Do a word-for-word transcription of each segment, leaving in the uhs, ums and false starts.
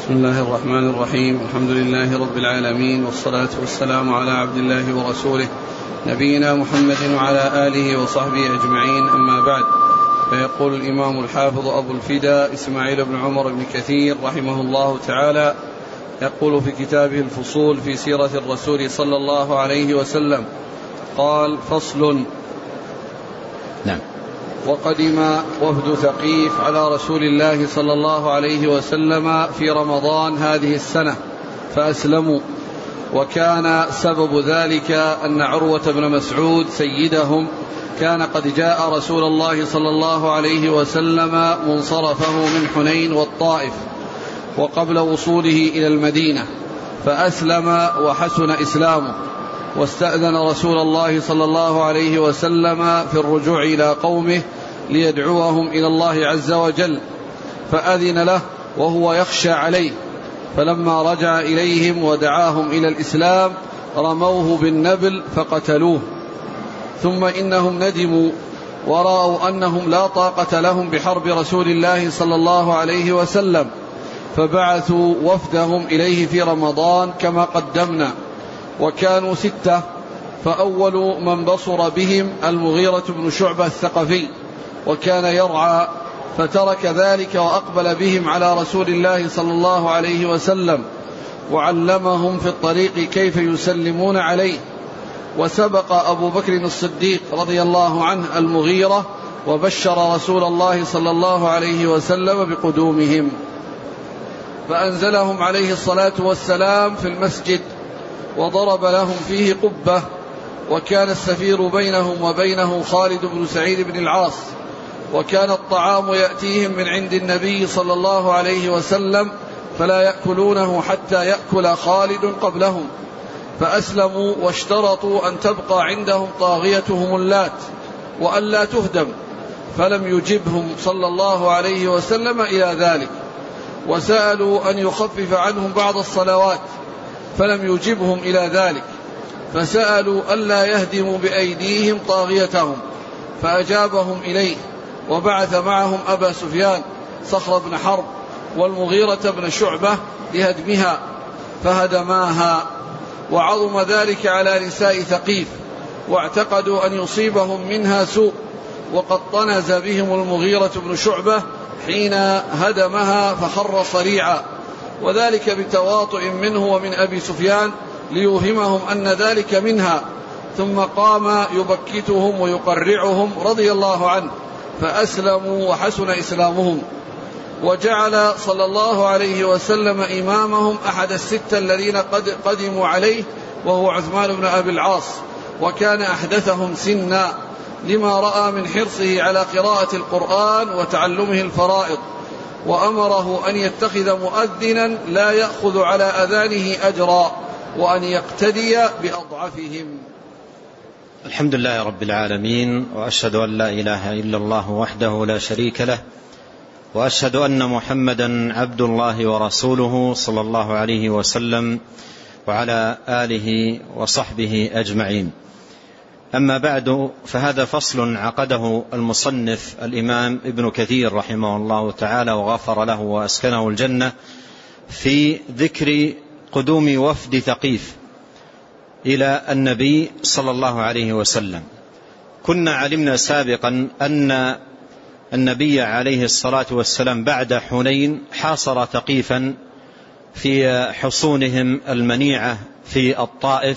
بسم الله الرحمن الرحيم. الحمد لله رب العالمين، والصلاة والسلام على عبد الله ورسوله نبينا محمد وعلى آله وصحبه أجمعين، أما بعد. فيقول الإمام الحافظ أبو الفداء إسماعيل بن عمر بن كثير رحمه الله تعالى، يقول في كتابه الفصول في سيرة الرسول صلى الله عليه وسلم، قال: فصل. نعم. وقدم وفد ثقيف على رسول الله صلى الله عليه وسلم في رمضان هذه السنة فأسلموا، وكان سبب ذلك أن عروة بن مسعود سيدهم كان قد جاء رسول الله صلى الله عليه وسلم منصرفه من حنين والطائف وقبل وصوله إلى المدينة، فأسلم وحسن إسلامه، واستأذن رسول الله صلى الله عليه وسلم في الرجوع إلى قومه ليدعوهم إلى الله عز وجل، فأذن له وهو يخشى عليه، فلما رجع إليهم ودعاهم إلى الإسلام رموه بالنبل فقتلوه. ثم إنهم ندموا ورأوا أنهم لا طاقة لهم بحرب رسول الله صلى الله عليه وسلم، فبعثوا وفدهم إليه في رمضان كما قدمنا، وكانوا ستة. فأول من بصر بهم المغيرة بن شعبة الثقفي، وكان يرعى، فترك ذلك وأقبل بهم على رسول الله صلى الله عليه وسلم، وعلمهم في الطريق كيف يسلمون عليه. وسبق أبو بكر الصديق رضي الله عنه المغيرة وبشر رسول الله صلى الله عليه وسلم بقدومهم، فأنزلهم عليه الصلاة والسلام في المسجد وضرب لهم فيه قبة، وكان السفير بينهم وبينه خالد بن سعيد بن العاص، وكان الطعام يأتيهم من عند النبي صلى الله عليه وسلم فلا يأكلونه حتى يأكل خالد قبلهم، فأسلموا واشترطوا أن تبقى عندهم طاغيتهم اللات وأن لا تهدم، فلم يجبهم صلى الله عليه وسلم إلى ذلك، وسألوا أن يخفف عنهم بعض الصلوات فلم يجبهم إلى ذلك، فسألوا ألا يهدموا بأيديهم طاغيتهم فأجابهم إليه، وبعث معهم أبا سفيان صخر بن حرب والمغيرة بن شعبة لهدمها فهدماها. وعظم ذلك على نساء ثقيف، واعتقدوا أن يصيبهم منها سوء، وقد طنز بهم المغيرة بن شعبة حين هدمها فخر صريعا، وذلك بتواطؤ منه ومن أبي سفيان ليوهمهم أن ذلك منها، ثم قام يبكتهم ويقرعهم رضي الله عنه، فأسلموا وحسن إسلامهم. وجعل صلى الله عليه وسلم إمامهم أحد الستة الذين قد قدموا عليه، وهو عثمان بن أبي العاص، وكان أحدثهم سنا لما رأى من حرصه على قراءة القرآن وتعلمه الفرائض، وأمره أن يتخذ مؤذنا لا يأخذ على أذانه أجرا، وأن يقتدي بأضعفهم. الحمد لله رب العالمين، وأشهد أن لا إله إلا الله وحده لا شريك له، وأشهد أن محمدا عبد الله ورسوله صلى الله عليه وسلم وعلى آله وصحبه أجمعين. أما بعد، فهذا فصل عقده المصنف الإمام ابن كثير رحمه الله تعالى وغفر له وأسكنه الجنة في ذكر قدوم وفد ثقيف إلى النبي صلى الله عليه وسلم. كنا علمنا سابقا أن النبي عليه الصلاة والسلام بعد حنين حاصر ثقيفا في حصونهم المنيعة في الطائف،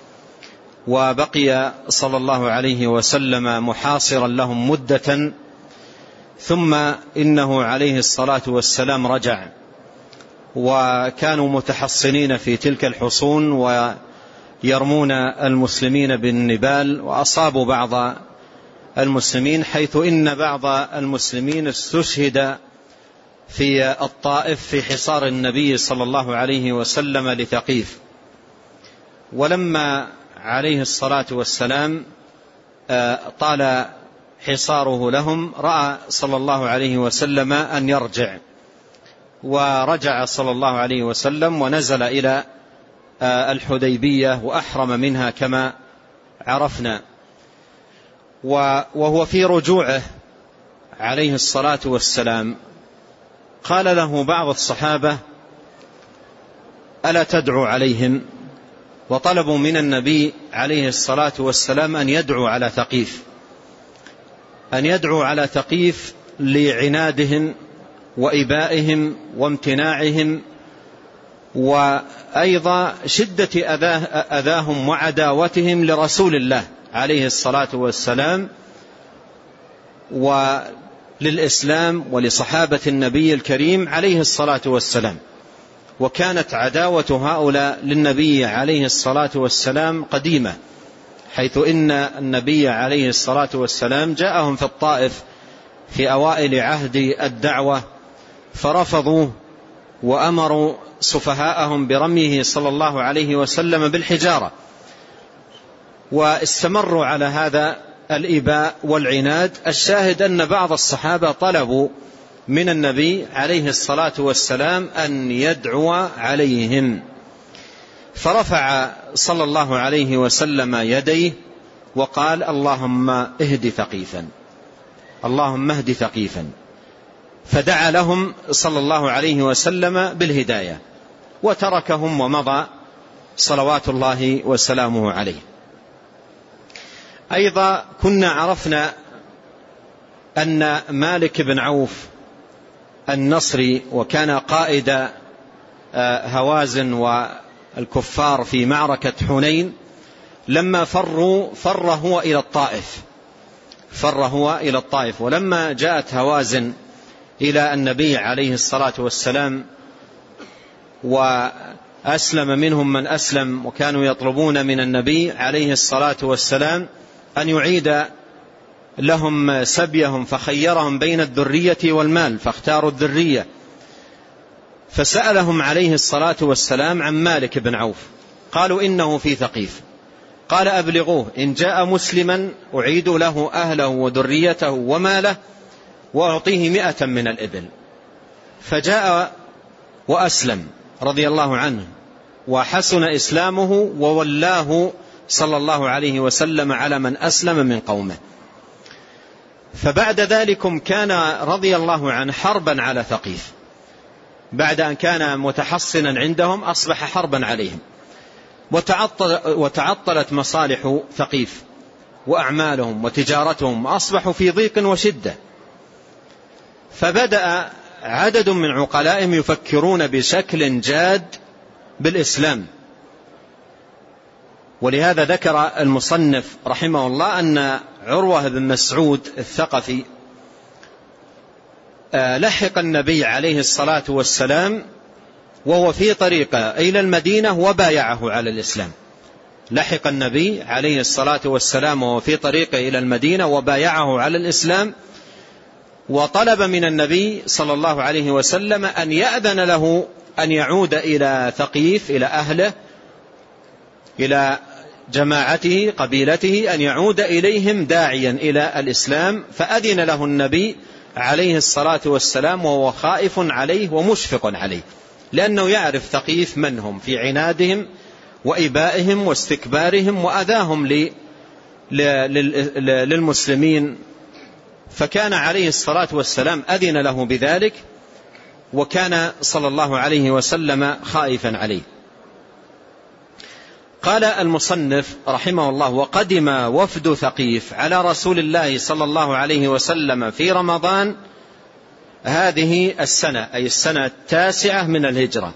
وبقي صلى الله عليه وسلم محاصرا لهم مدة، ثم إنه عليه الصلاة والسلام رجع، وكانوا متحصنين في تلك الحصون ويرمون المسلمين بالنبال، وأصابوا بعض المسلمين، حيث إن بعض المسلمين استشهد في الطائف في حصار النبي صلى الله عليه وسلم لثقيف. ولما عليه الصلاة والسلام طال حصاره لهم، رأى صلى الله عليه وسلم أن يرجع، ورجع صلى الله عليه وسلم ونزل إلى الحديبية وأحرم منها كما عرفنا. وهو في رجوعه عليه الصلاة والسلام قال له بعض الصحابة: ألا تدعو عليهم؟ وطلبوا من النبي عليه الصلاة والسلام أن يدعو على ثقيف، أن يدعو على ثقيف لعنادهم وإبائهم وامتناعهم، وأيضا شدة أذاه أذاهم وعداوتهم لرسول الله عليه الصلاة والسلام وللإسلام ولصحابة النبي الكريم عليه الصلاة والسلام. وكانت عداوة هؤلاء للنبي عليه الصلاة والسلام قديمة، حيث إن النبي عليه الصلاة والسلام جاءهم في الطائف في أوائل عهد الدعوة فرفضوه وأمروا سفهاءهم برميه صلى الله عليه وسلم بالحجارة، واستمروا على هذا الإباء والعناد. الشاهد أن بعض الصحابة طلبوا من النبي عليه الصلاة والسلام أن يدعو عليهم، فرفع صلى الله عليه وسلم يديه وقال: اللهم اهد ثقيفا، اللهم اهد ثقيفا. فدعا لهم صلى الله عليه وسلم بالهداية وتركهم ومضى صلوات الله وسلامه عليه. أيضا كنا عرفنا أن مالك بن عوف النصري، وكان قائد هوازن والكفار في معركة حنين، لما فروا فر هو إلى الطائف فر هو إلى الطائف ولما جاءت هوازن إلى النبي عليه الصلاة والسلام وأسلم منهم من أسلم، وكانوا يطلبون من النبي عليه الصلاة والسلام أن يعيد لهم سبيهم، فخيرهم بين الذرية والمال فاختاروا الذرية. فسألهم عليه الصلاة والسلام عن مالك بن عوف، قالوا إنه في ثقيف. قال: أبلغوه إن جاء مسلما أعيد له أهله وذريته وماله وأعطيه مئة من الإبل. فجاء وأسلم رضي الله عنه وحسن إسلامه، وولاه صلى الله عليه وسلم على من أسلم من قومه. فبعد ذلك كان رضي الله عنه حربا على ثقيف، بعد أن كان متحصنا عندهم أصبح حربا عليهم، وتعطل وتعطلت مصالح ثقيف وأعمالهم وتجارتهم، أصبحوا في ضيق وشدة. فبدأ عدد من عقلائهم يفكرون بشكل جاد بالإسلام. ولهذا ذكر المصنف رحمه الله أن عروة بن مسعود الثقفي لحق النبي عليه الصلاة والسلام وهو في طريقه إلى المدينة وبايعه على الإسلام. لحق النبي عليه الصلاة والسلام وهو في طريقه إلى المدينة وبايعه على الإسلام، وطلب من النبي صلى الله عليه وسلم أن يأذن له أن يعود إلى ثقيف، إلى أهله، إلى جماعته قبيلته، أن يعود إليهم داعيا إلى الإسلام. فأذن له النبي عليه الصلاة والسلام وهو خائف عليه ومشفق عليه، لأنه يعرف ثقيف من هم في عنادهم وإبائهم واستكبارهم وأذاهم للمسلمين. فكان عليه الصلاة والسلام أذن له بذلك، وكان صلى الله عليه وسلم خائفا عليه. قال المصنف رحمه الله: وقدم وفد ثقيف على رسول الله صلى الله عليه وسلم في رمضان هذه السنة، أي السنة التاسعة من الهجرة،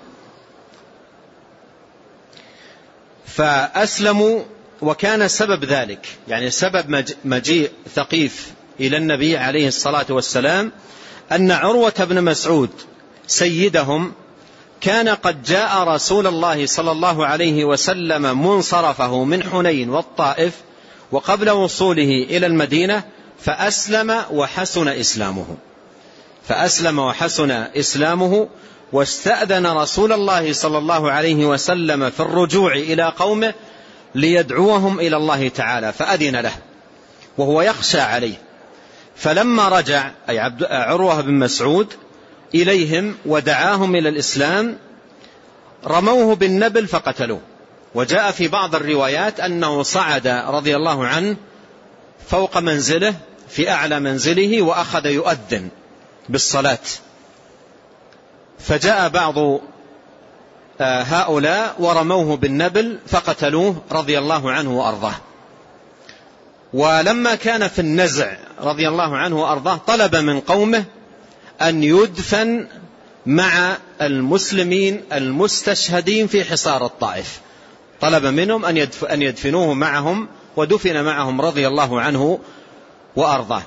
فأسلموا. وكان سبب ذلك، يعني سبب مجيء ثقيف إلى النبي عليه الصلاة والسلام، أن عروة بن مسعود سيدهم كان قد جاء رسول الله صلى الله عليه وسلم منصرفه من حنين والطائف وقبل وصوله إلى المدينة، فأسلم وحسن إسلامه فأسلم وحسن إسلامه واستأذن رسول الله صلى الله عليه وسلم في الرجوع إلى قومه ليدعوهم إلى الله تعالى، فأذن له وهو يخشى عليه. فلما رجع أي عبد عروة بن مسعود إليهم ودعاهم إلى الإسلام رموه بالنبل فقتلوه. وجاء في بعض الروايات أنه صعد رضي الله عنه فوق منزله في أعلى منزله وأخذ يؤذن بالصلاة. فجاء بعض هؤلاء ورموه بالنبل فقتلوه رضي الله عنه وأرضاه. ولما كان في النزع رضي الله عنه وأرضاه طلب من قومه أن يدفن مع المسلمين المستشهدين في حصار الطائف، طلب منهم أن يدفنوه معهم، ودفن معهم رضي الله عنه وأرضاه.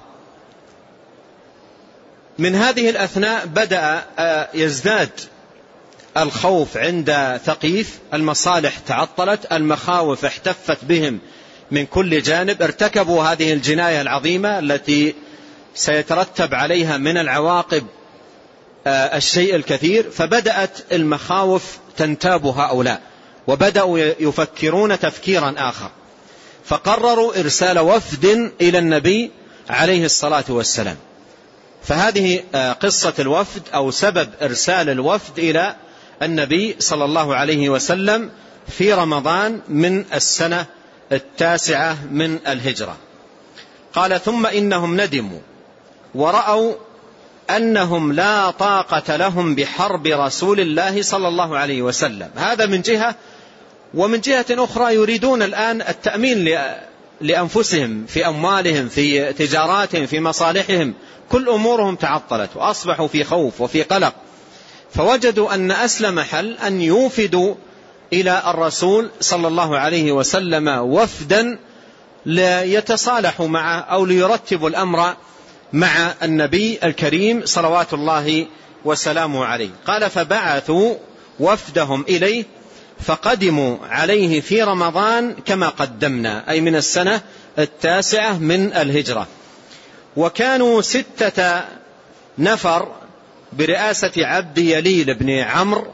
من هذه الأثناء بدأ يزداد الخوف عند ثقيف، المصالح تعطلت، المخاوف احتفت بهم من كل جانب، ارتكبوا هذه الجناية العظيمة التي سيترتب عليها من العواقب الشيء الكثير. فبدأت المخاوف تنتاب هؤلاء، وبدأوا يفكرون تفكيرا آخر، فقرروا إرسال وفد إلى النبي عليه الصلاة والسلام. فهذه قصة الوفد أو سبب إرسال الوفد إلى النبي صلى الله عليه وسلم في رمضان من السنة التاسعة من الهجرة. قال: ثم إنهم ندموا ورأوا أنهم لا طاقة لهم بحرب رسول الله صلى الله عليه وسلم. هذا من جهة، ومن جهة أخرى يريدون الآن التأمين لأنفسهم في أموالهم، في تجاراتهم، في مصالحهم، كل أمورهم تعطلت وأصبحوا في خوف وفي قلق. فوجدوا أن أسلم حل أن يوفدوا إلى الرسول صلى الله عليه وسلم وفدا ليتصالحوا معه أو ليرتبوا الأمر مع النبي الكريم صلوات الله وسلامه عليه. قال: فبعثوا وفدهم إليه فقدموا عليه في رمضان كما قدمنا، أي من السنة التاسعة من الهجرة. وكانوا ستة نفر برئاسة عبد يليل بن عمرو.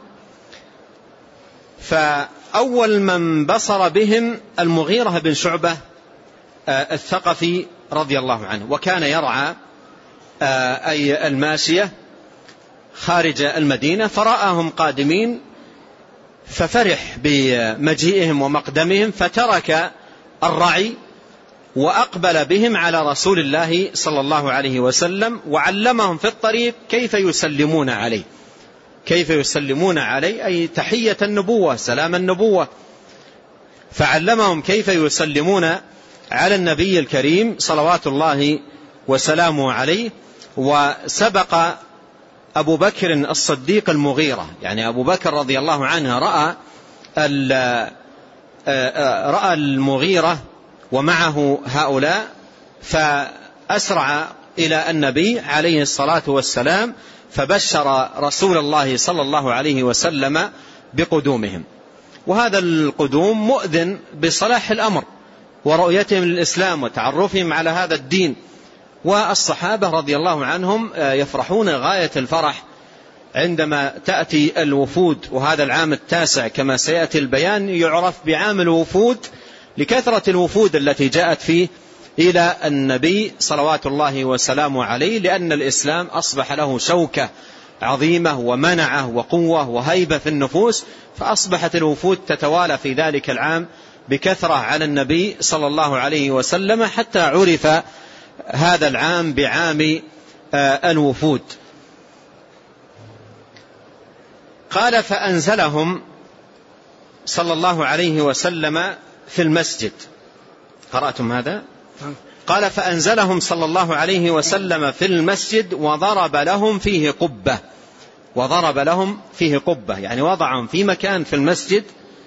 فأول من بصر بهم المغيرة بن شعبة الثقفي رضي الله عنه، وكان يرعى أي الماشية خارج المدينة، فرآهم قادمين ففرح بمجيئهم ومقدمهم، فترك الرعي وأقبل بهم على رسول الله صلى الله عليه وسلم، وعلمهم في الطريق كيف يسلمون عليه، كيف يسلمون عليه أي تحية النبوة، سلام النبوة. فعلمهم كيف يسلمون على النبي الكريم صلوات الله وسلامه عليه. وسبق أبو بكر الصديق المغيرة، يعني أبو بكر رضي الله عنه رأى رأى المغيرة ومعه هؤلاء، فأسرع إلى النبي عليه الصلاة والسلام، فبشر رسول الله صلى الله عليه وسلم بقدومهم. وهذا القدوم مؤذن بصلاح الأمر ورؤيتهم للإسلام وتعرفهم على هذا الدين. والصحابة رضي الله عنهم يفرحون غاية الفرح عندما تأتي الوفود. وهذا العام التاسع كما سيأتي البيان يعرف بعام الوفود لكثرة الوفود التي جاءت فيه إلى النبي صلوات الله وسلامه عليه، لأن الإسلام أصبح له شوكة عظيمة ومنعة وقوة وهيبة في النفوس، فأصبحت الوفود تتوالى في ذلك العام بكثرة على النبي صلى الله عليه وسلم، حتى عرف هذا العام بعام الوفود. قال: فأنزلهم صلى الله عليه وسلم في المسجد. قرأتم هذا؟ قال: فأنزلهم صلى الله عليه وسلم في المسجد وضرب لهم فيه قبة. وضرب لهم فيه قبة يعني وضعهم في مكان في المسجد،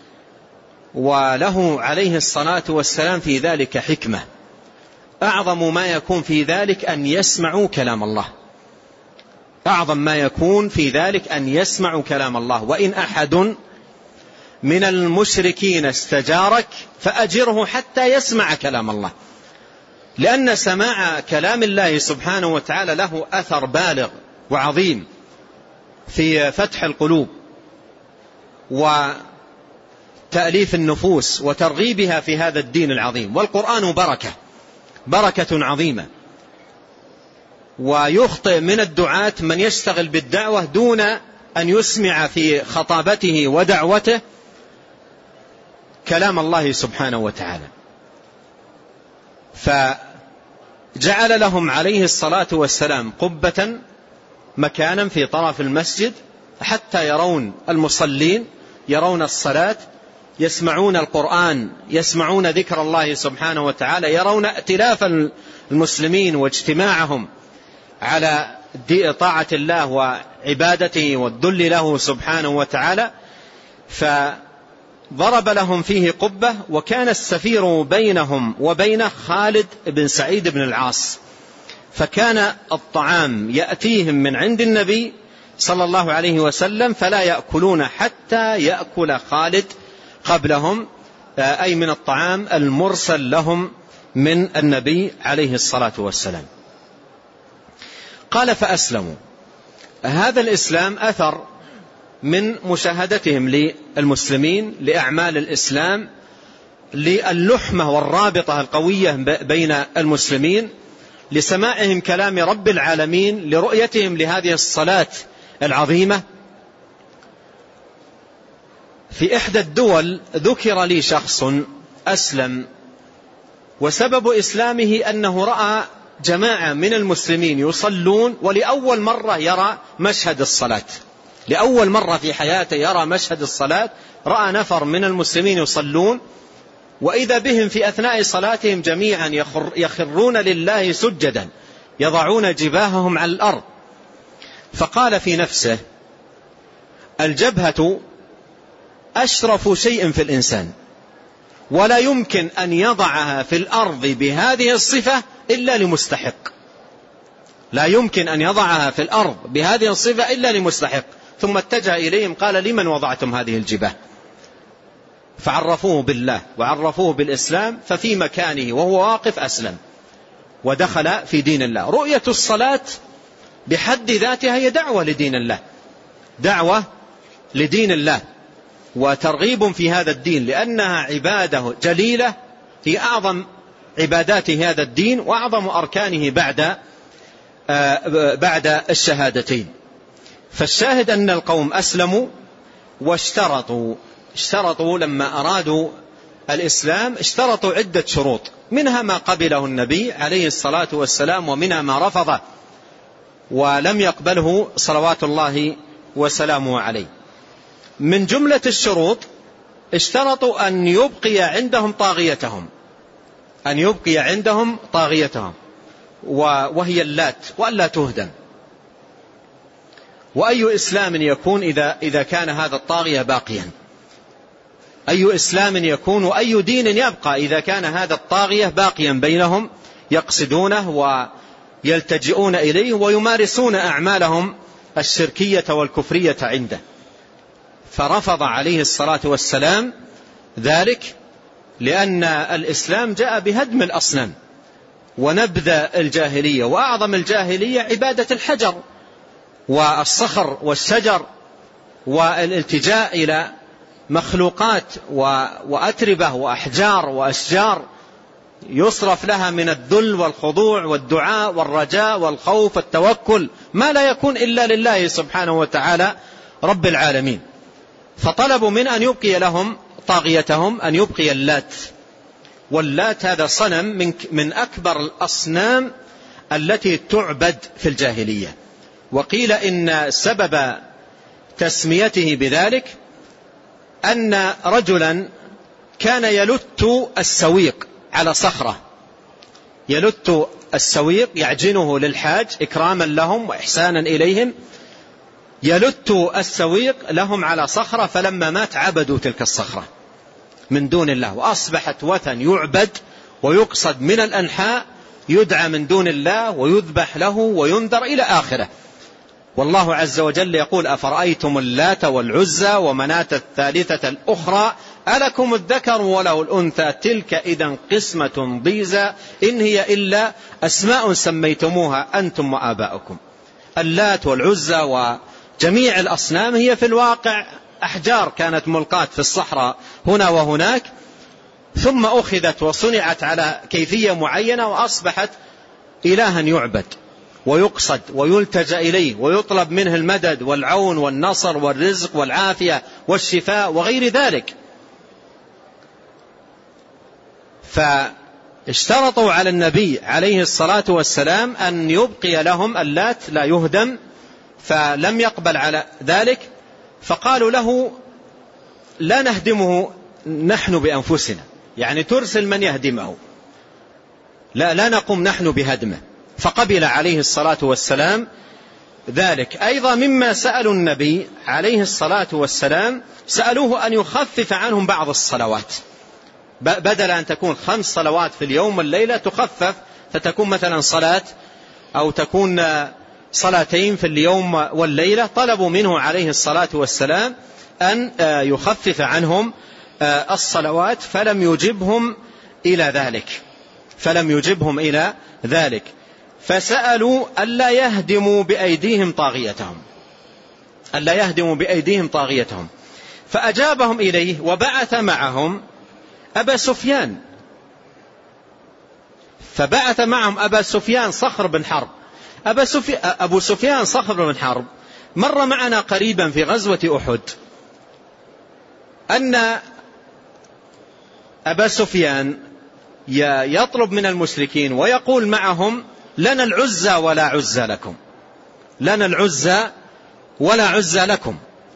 وله عليه الصلاة والسلام في ذلك حكمة. أعظم ما يكون في ذلك أن يسمعوا كلام الله، أعظم ما يكون في ذلك أن يسمعوا كلام الله. وإن أحد من المشركين استجارك فأجره حتى يسمع كلام الله، لأن سماع كلام الله سبحانه وتعالى له أثر بالغ وعظيم في فتح القلوب وتأليف النفوس وترغيبها في هذا الدين العظيم. والقرآن بركة بركة عظيمة. ويخطئ من الدعاة من يشتغل بالدعوة دون أن يسمع في خطابته ودعوته كلام الله سبحانه وتعالى. فجعل لهم عليه الصلاة والسلام قبة مكانا في طرف المسجد حتى يرون المصلين يرون الصلاة، يسمعون القرآن، يسمعون ذكر الله سبحانه وتعالى، يرون ائتلاف المسلمين واجتماعهم على طاعة الله وعبادته والذل له سبحانه وتعالى. فضرب لهم فيه قبة، وكان السفير بينهم وبين خالد بن سعيد بن العاص، فكان الطعام يأتيهم من عند النبي صلى الله عليه وسلم فلا يأكلون حتى يأكل خالد قبلهم، أي من الطعام المرسل لهم من النبي عليه الصلاة والسلام. قال فأسلموا. هذا الإسلام أثر من مشاهدتهم للمسلمين لأعمال الإسلام، للحمة والرابطة القوية بين المسلمين، لسماعهم كلام رب العالمين، لرؤيتهم لهذه الصلاة العظيمة. في إحدى الدول ذكر لي شخص أسلم، وسبب إسلامه أنه رأى جماعة من المسلمين يصلون، ولأول مرة يرى مشهد الصلاة، لأول مرة في حياته يرى مشهد الصلاة. رأى نفر من المسلمين يصلون، وإذا بهم في أثناء صلاتهم جميعا يخر يخرون لله سجدا، يضعون جباههم على الأرض. فقال في نفسه: الجبهة أشرف شيء في الإنسان، ولا يمكن أن يضعها في الأرض بهذه الصفة إلا لمستحق، لا يمكن أن يضعها في الأرض بهذه الصفة إلا لمستحق. ثم اتجه إليهم قال: لمن وضعتم هذه الجباه؟ فعرفوه بالله وعرفوه بالإسلام، ففي مكانه وهو واقف أسلم ودخل في دين الله. رؤية الصلاة بحد ذاتها هي دعوة لدين الله، دعوة لدين الله وترغيب في هذا الدين، لأنها عبادة جليلة في أعظم عبادات هذا الدين وأعظم أركانه بعد بعد الشهادتين. فالشاهد أن القوم أسلموا واشترطوا اشترطوا لما أرادوا الإسلام اشترطوا عدة شروط، منها ما قبله النبي عليه الصلاة والسلام، ومنها ما رفضه ولم يقبله صلوات الله وسلامه عليه. من جملة الشروط اشترطوا أن يبقي عندهم طاغيتهم، أن يبقي عندهم طاغيتهم وهي اللات، وألا تهدم. وأي إسلام يكون إذا إذا كان هذا الطاغية باقيا؟ أي إسلام يكون وأي دين يبقى إذا كان هذا الطاغية باقيا بينهم، يقصدونه ويلتجئون إليه ويمارسون أعمالهم الشركية والكفرية عنده. فرفض عليه الصلاة والسلام ذلك، لأن الإسلام جاء بهدم الأصنام ونبذ الجاهلية، وأعظم الجاهلية عبادة الحجر والصخر والشجر والالتجاء إلى مخلوقات وأتربة وأحجار وأشجار يصرف لها من الذل والخضوع والدعاء والرجاء والخوف والتوكل ما لا يكون إلا لله سبحانه وتعالى رب العالمين. فطلبوا من أن يبقي لهم طاغيتهم أن يبقي اللات. واللات هذا صنم من, من أكبر الأصنام التي تعبد في الجاهلية. وقيل إن سبب تسميته بذلك أن رجلا كان يلت السويق على صخرة، يلت السويق يعجنه للحاج إكراما لهم وإحسانا إليهم، يلت السويق لهم على صخرة، فلما مات عبدوا تلك الصخرة من دون الله، وأصبحت وثن يعبد ويقصد من الأنحاء، يدعى من دون الله ويذبح له وينذر إلى آخره. والله عز وجل يقول: أفرأيتم اللات والعزى ومناة الثالثة الأخرى ألكم الذكر وله الأنثى تلك إذا قسمة ضيزى إن هي إلا أسماء سميتموها أنتم وآباؤكم. اللات والعزى وجميع الأصنام هي في الواقع أحجار كانت ملقاة في الصحراء هنا وهناك، ثم أخذت وصنعت على كيفية معينة وأصبحت إلها يعبد ويقصد ويلتجأ إليه ويطلب منه المدد والعون والنصر والرزق والعافية والشفاء وغير ذلك. فاشترطوا على النبي عليه الصلاة والسلام أن يبقي لهم اللات لا يهدم، فلم يقبل على ذلك. فقالوا له: لا نهدمه نحن بأنفسنا، يعني ترسل من يهدمه، لا لا نقوم نحن بهدمه. فقبل عليه الصلاة والسلام ذلك. أيضا مما سألوا النبي عليه الصلاة والسلام سألوه أن يخفف عنهم بعض الصلوات، بدل أن تكون خمس صلوات في اليوم والليلة تخفف فتكون مثلا صلاة أو تكون صلاتين في اليوم والليلة. طلبوا منه عليه الصلاة والسلام أن يخفف عنهم الصلوات فلم يجبهم إلى ذلك فلم يجبهم إلى ذلك فسألوا ألا يهدموا بأيديهم طاغيتهم ألا يهدموا بأيديهم طاغيتهم فأجابهم إليه وبعث معهم أبا سفيان فبعث معهم أبا سفيان صخر بن حرب. أبا سفي... أبو سفيان صخر بن حرب مر معنا قريبا في غزوة أحد أن أبا سفيان يطلب من المشركين ويقول معهم لنا العزى ولا عزى لكم لنا العزى ولا عزى لكم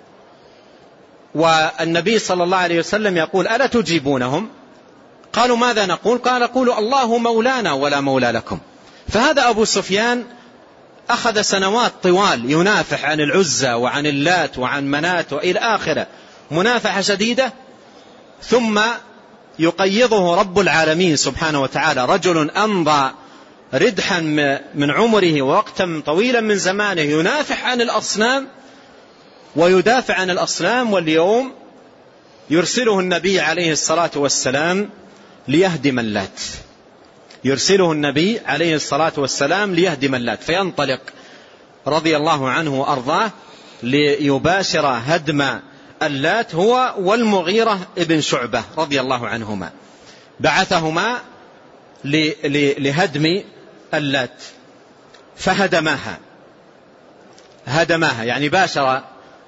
والنبي صلى الله عليه وسلم يقول ألا تجيبونهم؟ قالوا ماذا نقول؟ قال نقول الله مولانا ولا مولى لكم. فهذا أبو سفيان أخذ سنوات طوال ينافح عن العزى وعن اللات وعن منات وإلى آخره منافحة شديدة، ثم يقيضه رب العالمين سبحانه وتعالى رجل أمضى ردحا من عمره ووقتا طويلا من زمانه ينافح عن الأصنام ويدافع عن الأصنام، واليوم يرسله النبي عليه الصلاة والسلام ليهدم اللات يرسله النبي عليه الصلاة والسلام ليهدم اللات فينطلق رضي الله عنه وأرضاه ليباشر هدم اللات هو والمغيرة ابن شعبة رضي الله عنهما، بعثهما لهدم اللات فهدماها هدماها يعني باشر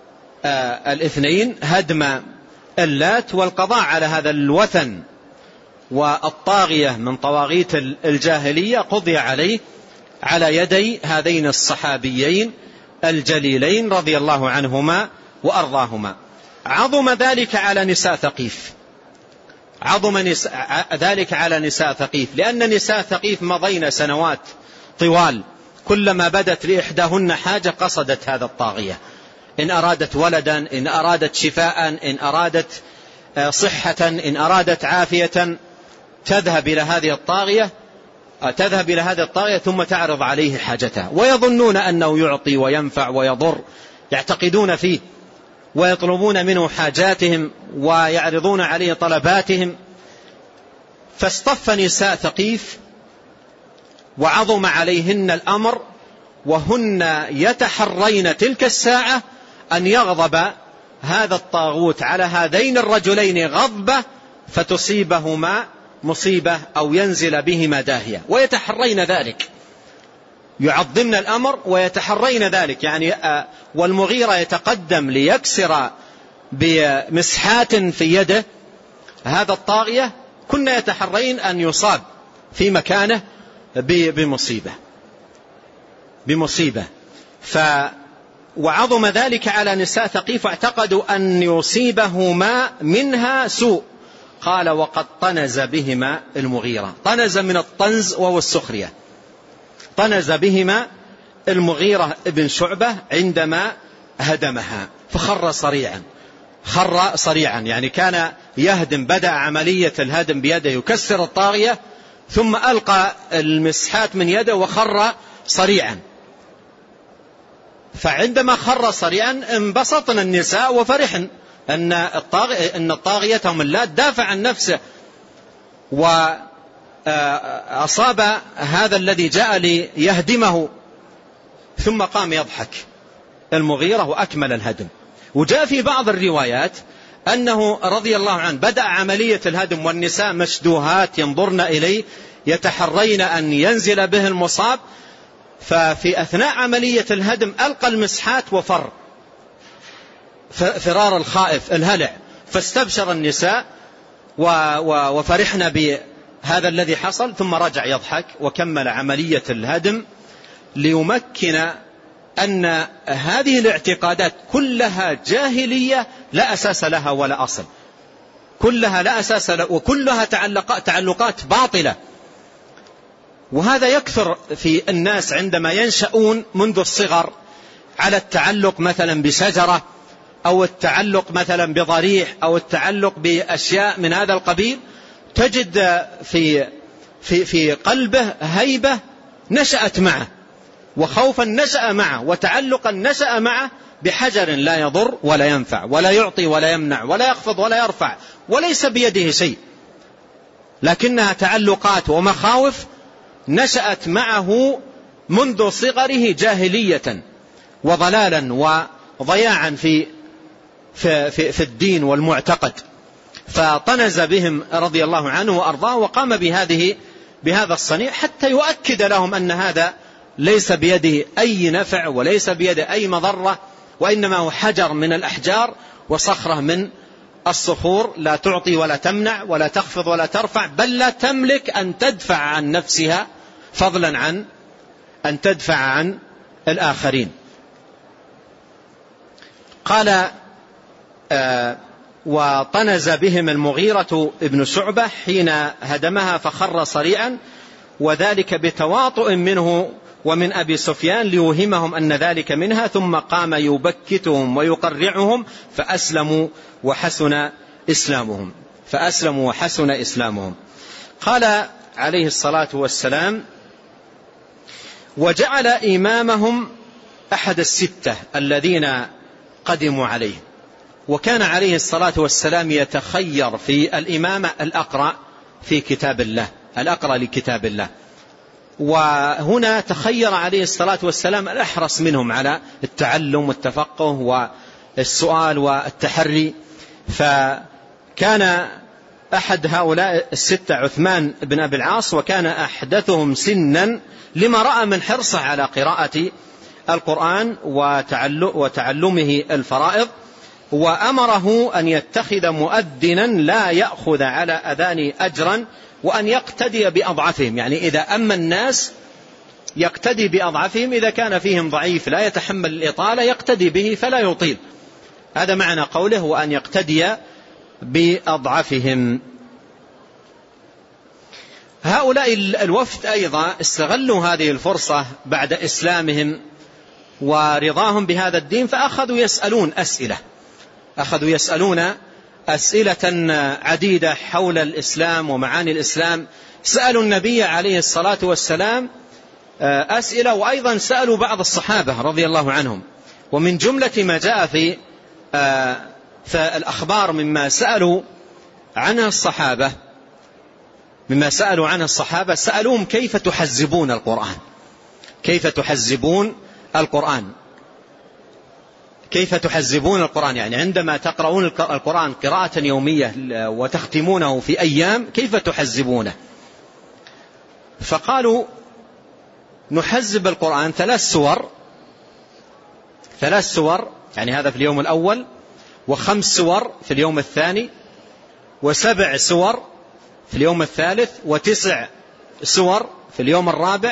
الاثنين هدم اللات والقضاء على هذا الوثن والطاغية من طواغيت الجاهلية قضي عليه على يدي هذين الصحابيين الجليلين رضي الله عنهما وأرضاهما. عظم ذلك على نساء ثقيف عظم نساء ذلك على نساء ثقيف لأن نساء ثقيف مضين سنوات طوال كلما بدت لإحداهن حاجة قصدت هذا الطاغية، إن أرادت ولدا، إن أرادت شفاء، إن أرادت صحة، إن أرادت عافية، تذهب إلى هذه الطاغية تذهب إلى هذه الطاغية ثم تعرض عليه حاجتها، ويظنون أنه يعطي وينفع ويضر، يعتقدون فيه ويطلبون منه حاجاتهم ويعرضون عليه طلباتهم. فاصطف نساء ثقيف وعظم عليهن الأمر وهن يتحرين تلك الساعة أن يغضب هذا الطاغوت على هذين الرجلين غضبة فتصيبهما مصيبة أو ينزل بهما داهية، ويتحرين ذلك يعظمن الأمر ويتحرين ذلك يعني والمغيرة يتقدم ليكسر بمسحات في يده هذا الطاغية كنا يتحرين أن يصاب في مكانه بمصيبة بمصيبة ف وعظم ذلك على نساء ثقيف واعتقدوا أن يصيبهما منها سوء. قال وقد طنز بهما المغيرة، طنز من الطنز وهو السخرية، طنز بهما المغيرة ابن شعبة عندما هدمها فخر صريعا خر صريعا يعني كان يهدم، بدأ عملية الهدم بيده يكسر الطاغية ثم ألقى المسحات من يده وخر صريعا. فعندما خر صريعا انبسطن النساء وفرحن أن الطاغية أن الطاغيتهم اللات دافع عن نفسه وأصاب هذا الذي جاء ليهدمه، ثم قام يضحك المغيرة وأكمل الهدم. وجاء في بعض الروايات أنه رضي الله عنه بدأ عملية الهدم والنساء مشدوهات ينظرن إليه يتحرين أن ينزل به المصاب، ففي أثناء عملية الهدم ألقى المسحات وفر فرار الخائف الهلع، فاستبشر النساء وفرحنا بهذا الذي حصل، ثم رجع يضحك وكمل عملية الهدم ليمكن أن هذه الاعتقادات كلها جاهلية لا أساس لها ولا أصل، كلها لا أساس لها، وكلها تعلقات, تعلقات باطلة. وهذا يكثر في الناس عندما ينشأون منذ الصغر على التعلق مثلا بشجرة، أو التعلق مثلا بضريح، أو التعلق بأشياء من هذا القبيل، تجد في, في, في قلبه هيبة نشأت معه، وخوفا نشأ معه، وتعلقا نشأ معه بحجر لا يضر ولا ينفع ولا يعطي ولا يمنع ولا يخفض ولا يرفع، وليس بيده شيء، لكنها تعلقات ومخاوف نشأت معه منذ صغره جاهلية وضلالا وضياعا في, في, في, في الدين والمعتقد. فطنز بهم رضي الله عنه وأرضاه، وقام بهذه بهذا الصنيع حتى يؤكد لهم أن هذا ليس بيده أي نفع وليس بيده أي مضرة، وإنما هو حجر من الأحجار وصخرة من الصخور، لا تعطي ولا تمنع ولا تخفض ولا ترفع، بل لا تملك أن تدفع عن نفسها فضلا عن أن تدفع عن الآخرين. قال آه وطنز بهم المغيرة ابن شعبة حين هدمها فخر صريعا، وذلك بتواطؤ منه ومن أبي سفيان ليوهمهم أن ذلك منها، ثم قام يبكتهم ويقرعهم فأسلموا وحسن إسلامهم فأسلموا وحسن إسلامهم. قال عليه الصلاة والسلام: وجعل إمامهم أحد الستة الذين قدموا عليه. وكان عليه الصلاة والسلام يتخير في الإمامة الأقرأ في كتاب الله، الأقرأ لكتاب الله، وهنا تخير عليه الصلاة والسلام الأحرص منهم على التعلم والتفقه والسؤال والتحري. فكان أحد هؤلاء الستة عثمان بن أبي العاص، وكان أحدثهم سنا لما رأى من حرصه على قراءة القرآن وتعلمه الفرائض، وأمره أن يتخذ مؤذنا لا يأخذ على أذان أجرا، وأن يقتدي بأضعفهم، يعني إذا أما الناس يقتدي بأضعفهم، إذا كان فيهم ضعيف لا يتحمل الإطالة يقتدي به فلا يطيل. هذا معنى قوله وأن يقتدي بأضعفهم. هؤلاء الوفد أيضا استغلوا هذه الفرصة بعد إسلامهم ورضاهم بهذا الدين، فأخذوا يسألون أسئلة أخذوا يسألون أسئلة عديدة حول الإسلام ومعاني الإسلام. سألوا النبي عليه الصلاة والسلام أسئلة، وأيضا سألوا بعض الصحابة رضي الله عنهم. ومن جملة ما جاء في الأخبار مما سألوا عنه الصحابة مما سألوا عنه الصحابة سألوهم كيف تحزبون القرآن كيف تحزبون القرآن كيف تحزبون القرآن يعني عندما تقرؤون القرآن قراءة يومية وتختمونه في أيام، كيف تحزبونه؟ فقالوا نحزب القرآن ثلاث سور ثلاث سور يعني هذا في اليوم الأول، وخمس سور في اليوم الثاني، وسبع سور في اليوم الثالث، وتسع سور في اليوم الرابع،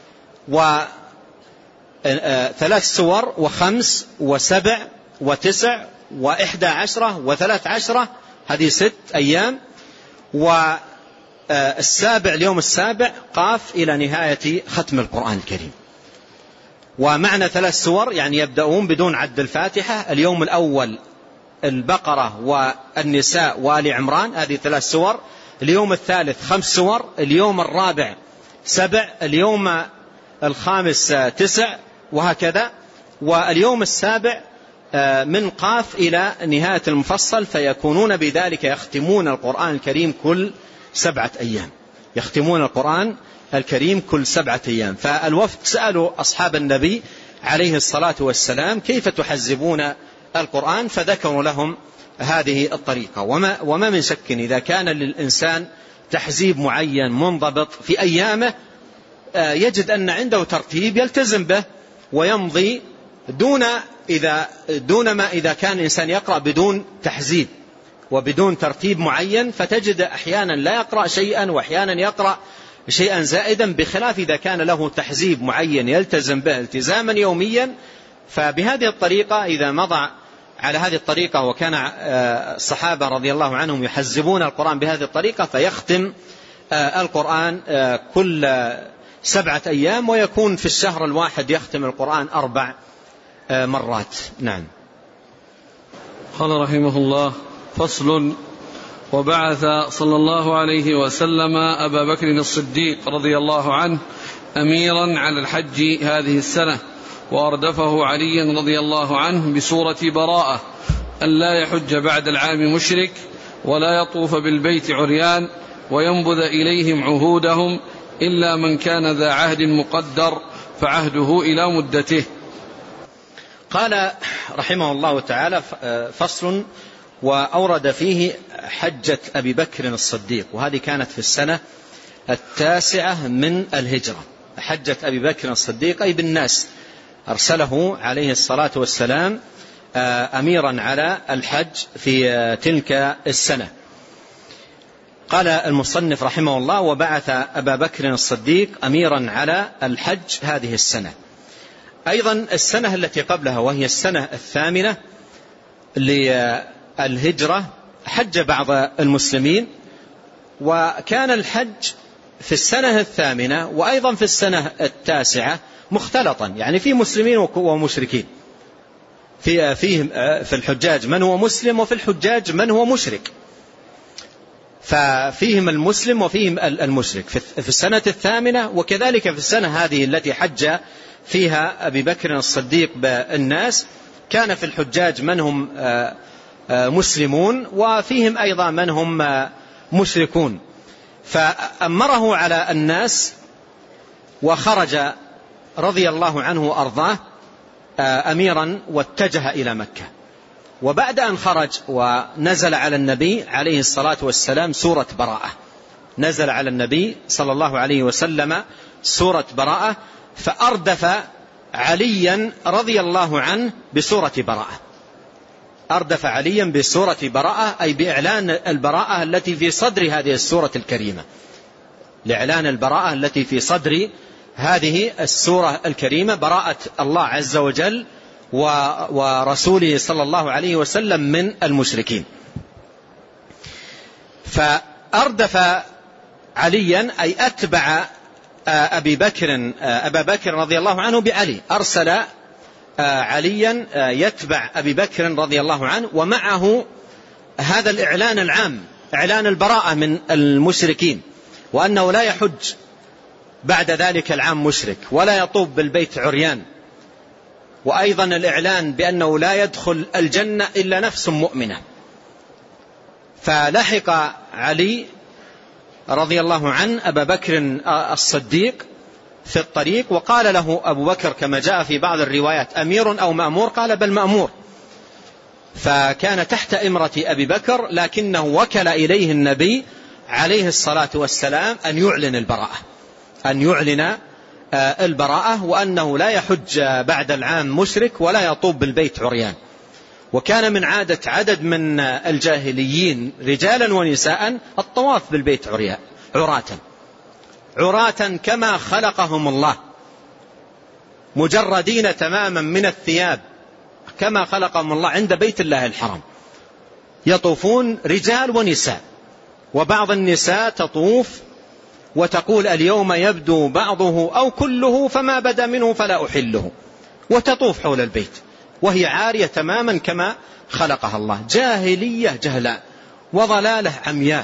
وثلاث سور وخمس وسبع وتسع وإحدى عشرة وثلاث عشرة، هذه ست أيام. والسابع اليوم السابع قاف إلى نهاية ختم القرآن الكريم. ومعنى ثلاث سور يعني يبدأون بدون عد الفاتحة. اليوم الأول البقرة والنساء وآل عمران، هذه ثلاث سور. اليوم الثالث خمس سور، اليوم الرابع سبع، اليوم الخامس تسع، وهكذا. واليوم السابع من قاف إلى نهاية المفصل، فيكونون بذلك يختمون القرآن الكريم كل سبعة أيام يختمون القرآن الكريم كل سبعة أيام. فالوفد سألوا أصحاب النبي عليه الصلاة والسلام كيف تحزبون القرآن، فذكروا لهم هذه الطريقة. وما, وما من شك إذا كان للإنسان تحزيب معين منضبط في أيامه، يجد أن عنده ترتيب يلتزم به ويمضي دون إذا دون ما إذا كان الإنسان يقرأ بدون تحزيب وبدون ترتيب معين، فتجد أحيانا لا يقرأ شيئا وأحيانا يقرأ شيئا زائدا، بخلاف إذا كان له تحزيب معين يلتزم به التزاما يوميا. فبهذه الطريقة إذا مضى على هذه الطريقة، وكان الصحابة رضي الله عنهم يحزبون القرآن بهذه الطريقة، فيختم القرآن كل سبعة أيام، ويكون في الشهر الواحد يختم القرآن أربع مرات. نعم. قال رحمه الله: فصل. وبعث صلى الله عليه وسلم أبا بكر الصديق رضي الله عنه أميرا على الحج هذه السنة، وأردفه علي رضي الله عنه بسورة براءة أن لا يحج بعد العام مشرك، ولا يطوف بالبيت عريان، وينبذ إليهم عهودهم إلا من كان ذا عهد مقدر فعهده إلى مدته. قال رحمه الله تعالى: فصل. وأورد فيه حجة أبي بكر الصديق، وهذه كانت في السنة التاسعة من الهجرة. حجة أبي بكر الصديق أي بالناس، أرسله عليه الصلاة والسلام أميرا على الحج في تلك السنة. قال المصنف رحمه الله: وبعث أبا بكر الصديق أميرا على الحج هذه السنة. أيضا السنة التي قبلها وهي السنة الثامنة للهجرة حج بعض المسلمين، وكان الحج في السنة الثامنة وأيضا في السنة التاسعة مختلطا، يعني في مسلمين ومشركين، في فيهم في الحجاج من هو مسلم وفي الحجاج من هو مشرك، ففيهم المسلم وفيهم المشرك في السنة الثامنة. وكذلك في السنة هذه التي حج فيها أبي بكر الصديق بالناس كان في الحجاج من هم مسلمون وفيهم أيضا من هم مشركون، فأمره على الناس وخرج رضي الله عنه وأرضاه أميرا واتجه إلى مكة. وبعد أن خرج ونزل على النبي عليه الصلاة والسلام سورة براءة، نزل على النبي صلى الله عليه وسلم سورة براءة، فأردف عليا رضي الله عنه بسورة براءة، أردف عليا بسورة براءة أي بإعلان البراءة التي في صدر هذه السورة الكريمة، لإعلان البراءة التي في صدر هذه السورة الكريمة، براءة الله عز وجل ورسوله صلى الله عليه وسلم من المشركين. فأردف عليا أي أتبع أبي بكر أبا بكر رضي الله عنه بعلي، أرسل عليا يتبع أبي بكر رضي الله عنه، ومعه هذا الإعلان العام، إعلان البراءة من المشركين، وأنه لا يحج بعد ذلك العام مشرك، ولا يطوف بالبيت عريان، وأيضا الإعلان بأنه لا يدخل الجنة إلا نفس مؤمنة. فلحق علي رضي الله عنه أبا بكر الصديق في الطريق، وقال له أبو بكر كما جاء في بعض الروايات: أمير أو مأمور؟ قال: بل مأمور. فكان تحت إمرة أبي بكر، لكنه وكل إليه النبي عليه الصلاة والسلام أن يعلن البراءة، أن يعلن البراءة، وأنه لا يحج بعد العام مشرك ولا يطوف بالبيت عريان. وكان من عادة عدد من الجاهليين رجالا ونساء الطواف بالبيت عراة عراة كما خلقهم الله، مجردين تماما من الثياب كما خلقهم الله عند بيت الله الحرام، يطوفون رجال ونساء، وبعض النساء تطوف وتقول: اليوم يبدو بعضه أو كله فما بدا منه فلا أحله، وتطوف حول البيت وهي عارية تماما كما خلقها الله. جاهلية جهلاء وضلالة عمياء.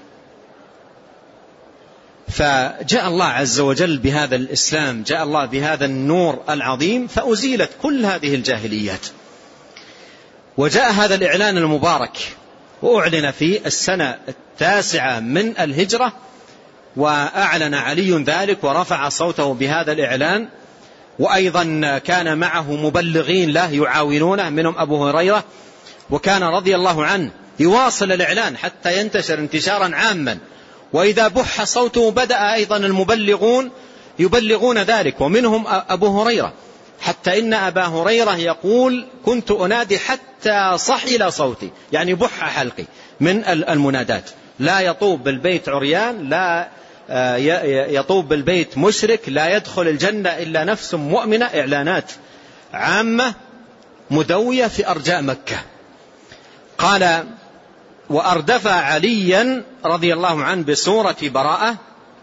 فجاء الله عز وجل بهذا الإسلام، جاء الله بهذا النور العظيم، فأزيلت كل هذه الجاهليات، وجاء هذا الإعلان المبارك، وأعلن في السنة التاسعة من الهجرة، وأعلن علي ذلك ورفع صوته بهذا الإعلان، وأيضا كان معه مبلغين له يعاونونه، منهم أبو هريرة، وكان رضي الله عنه يواصل الإعلان حتى ينتشر انتشارا عاما، وإذا بح صوته بدأ أيضا المبلغون يبلغون ذلك، ومنهم أبو هريرة، حتى إن أبا هريرة يقول: كنت أنادي حتى صحل صوتي، يعني بح حلقي من المنادات، لا يطوف بالبيت عريان، لا يطوف بالبيت مشرك لا يدخل الجنة إلا نفس مؤمنة. إعلانات عامة مدوية في أرجاء مكة. قال: وأردف عليا رضي الله عنه بسورة براءة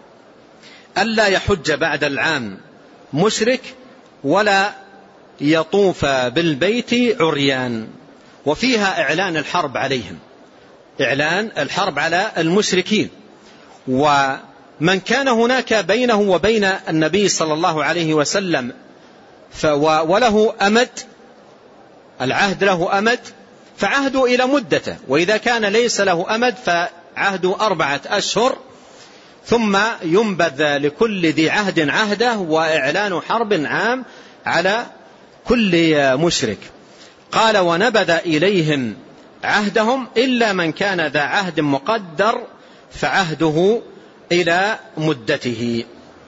ألا يحج بعد العام مشرك ولا يطوف بالبيت عريان، وفيها إعلان الحرب عليهم، إعلان الحرب على المشركين. ومن كان هناك بينه وبين النبي صلى الله عليه وسلم وله أمد، العهد له أمد، فعهده إلى مدته، وإذا كان ليس له أمد فعهده أربعة أشهر، ثم ينبذ لكل ذي عهد عهده، وإعلان حرب عام على كل مشرك. قال: ونبذ إليهم عهدهم إلا من كان ذا عهد مقدر فعهده إلى مدته.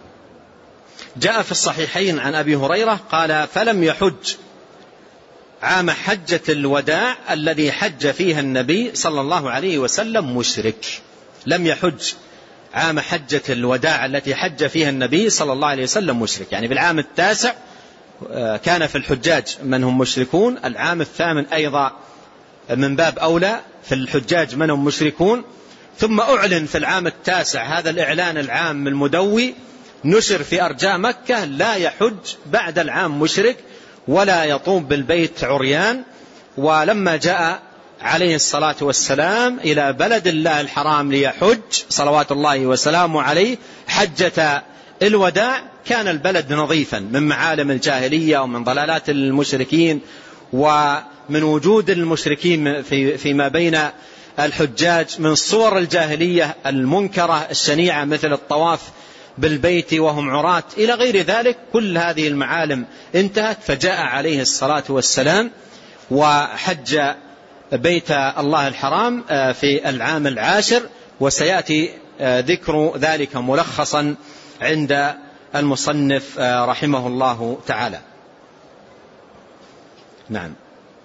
جاء في الصحيحين عن أبي هريرة قال: فلم يحج عام حجة الوداع الذي حج فيها النبي صلى الله عليه وسلم مشرك. لم يحج عام حجة الوداع التي حج فيها النبي صلى الله عليه وسلم مشرك، يعني بالعام التاسع كان في الحجاج من هم مشركون، العام الثامن أيضا من باب أولى في الحجاج من هم مشركون، ثم أعلن في العام التاسع هذا الإعلان العام المدوي نشر في أرجاء مكة: لا يحج بعد العام مشرك ولا يطوف بالبيت عريان. ولما جاء عليه الصلاة والسلام إلى بلد الله الحرام ليحج صلوات الله وسلامه عليه حجة الوداع، كان البلد نظيفا من معالم الجاهلية ومن ضلالات المشركين ومن وجود المشركين في فيما بين الحجاج، من صور الجاهلية المنكرة الشنيعة مثل الطواف بالبيت وهم عراة إلى غير ذلك. كل هذه المعالم انتهت، فجاء عليه الصلاة والسلام وحج بيت الله الحرام في العام العاشر، وسيأتي ذكر ذلك ملخصا عند المصنف رحمه الله تعالى. نعم.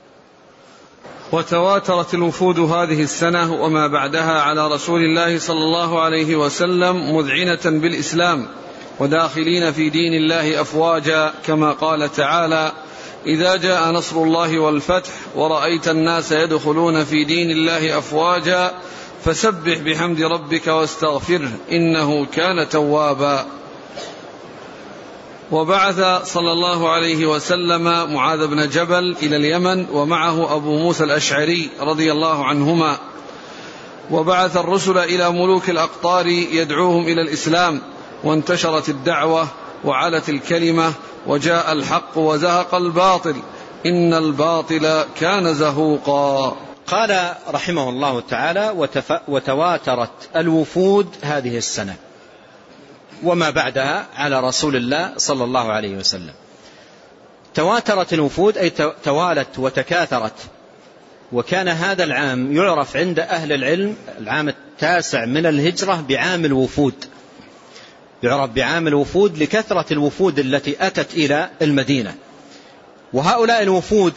وتواترت الوفود هذه السنة وما بعدها على رسول الله صلى الله عليه وسلم مذعنة بالإسلام وداخلين في دين الله أفواجا، كما قال تعالى: إذا جاء نصر الله والفتح ورأيت الناس يدخلون في دين الله أفواجا فسبح بحمد ربك واستغفره إنه كان توابا. وبعث صلى الله عليه وسلم معاذ بن جبل إلى اليمن ومعه أبو موسى الأشعري رضي الله عنهما، وبعث الرسل إلى ملوك الأقطار يدعوهم إلى الإسلام، وانتشرت الدعوة وعلت الكلمة وجاء الحق وزهق الباطل إن الباطل كان زهوقا. قال رحمه الله تعالى: وتواترت الوفود هذه السنة وما بعدها على رسول الله صلى الله عليه وسلم. تواترت الوفود أي توالت وتكاثرت، وكان هذا العام يعرف عند أهل العلم العام التاسع من الهجرة بعام الوفود، يعرف بعام الوفود لكثرة الوفود التي أتت إلى المدينة. وهؤلاء الوفود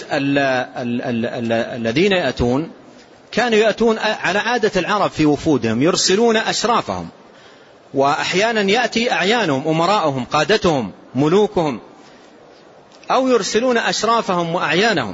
الذين يأتون كانوا يأتون على عادة العرب في وفودهم، يرسلون أشرافهم، وأحيانا يأتي أعيانهم أمراءهم قادتهم ملوكهم، أو يرسلون أشرافهم وأعيانهم.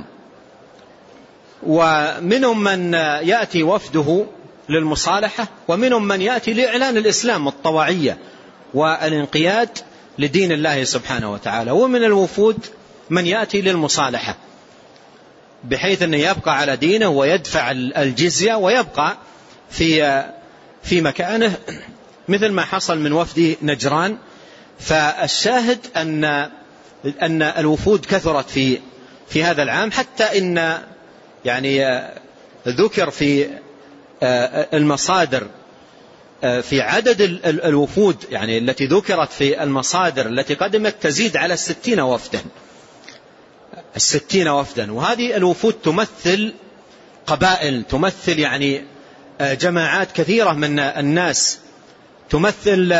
ومنهم من يأتي وفده للمصالحة، ومنهم من يأتي لإعلان الإسلام الطواعية والانقياد لدين الله سبحانه وتعالى. ومن الوفود من يأتي للمصالحة بحيث أنه يبقى على دينه ويدفع الجزية ويبقى في في مكانه، مثل ما حصل من وفد نجران. فالشاهد أن أن الوفود كثرت في في هذا العام، حتى إن يعني ذكر في المصادر في عدد الوفود يعني التي ذكرت في المصادر التي قدمت تزيد على الستين وفدا، الستين وفدا. وهذه الوفود تمثل قبائل، تمثل يعني جماعات كثيرة من الناس، تمثل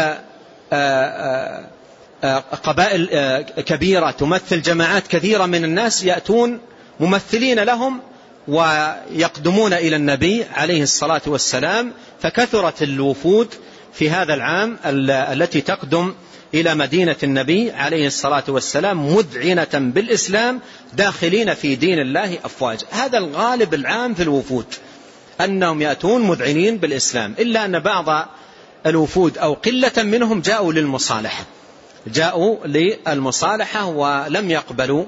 قبائل كبيرة، تمثل جماعات كثيرة من الناس يأتون ممثلين لهم ويقدمون إلى النبي عليه الصلاة والسلام. فكثرت الوفود في هذا العام التي تقدم إلى مدينة النبي عليه الصلاة والسلام مذعنة بالإسلام داخلين في دين الله أفواج. هذا الغالب العام في الوفود أنهم يأتون مذعنين بالإسلام، إلا أن بعض الوفود أو قلة منهم جاءوا للمصالحة جاءوا للمصالحة ولم يقبلوا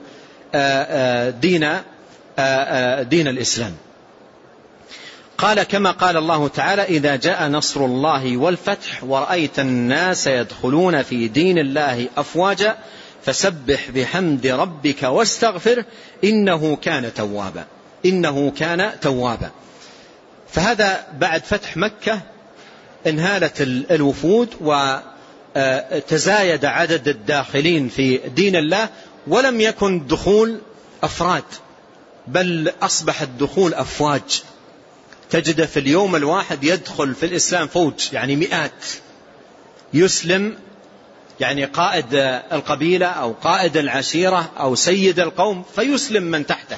دين دين الإسلام. قال كما قال الله تعالى: إذا جاء نصر الله والفتح ورأيت الناس يدخلون في دين الله أفواجا فسبح بحمد ربك واستغفر إنه كان توابا إنه كان توابا. فهذا بعد فتح مكة انهالت الوفود وتزايد عدد الداخلين في دين الله، ولم يكن دخول أفراد بل أصبح الدخول أفواج. تجد في اليوم الواحد يدخل في الإسلام فوج، يعني مئات يسلم، يعني قائد القبيلة أو قائد العشيرة أو سيد القوم فيسلم من تحته.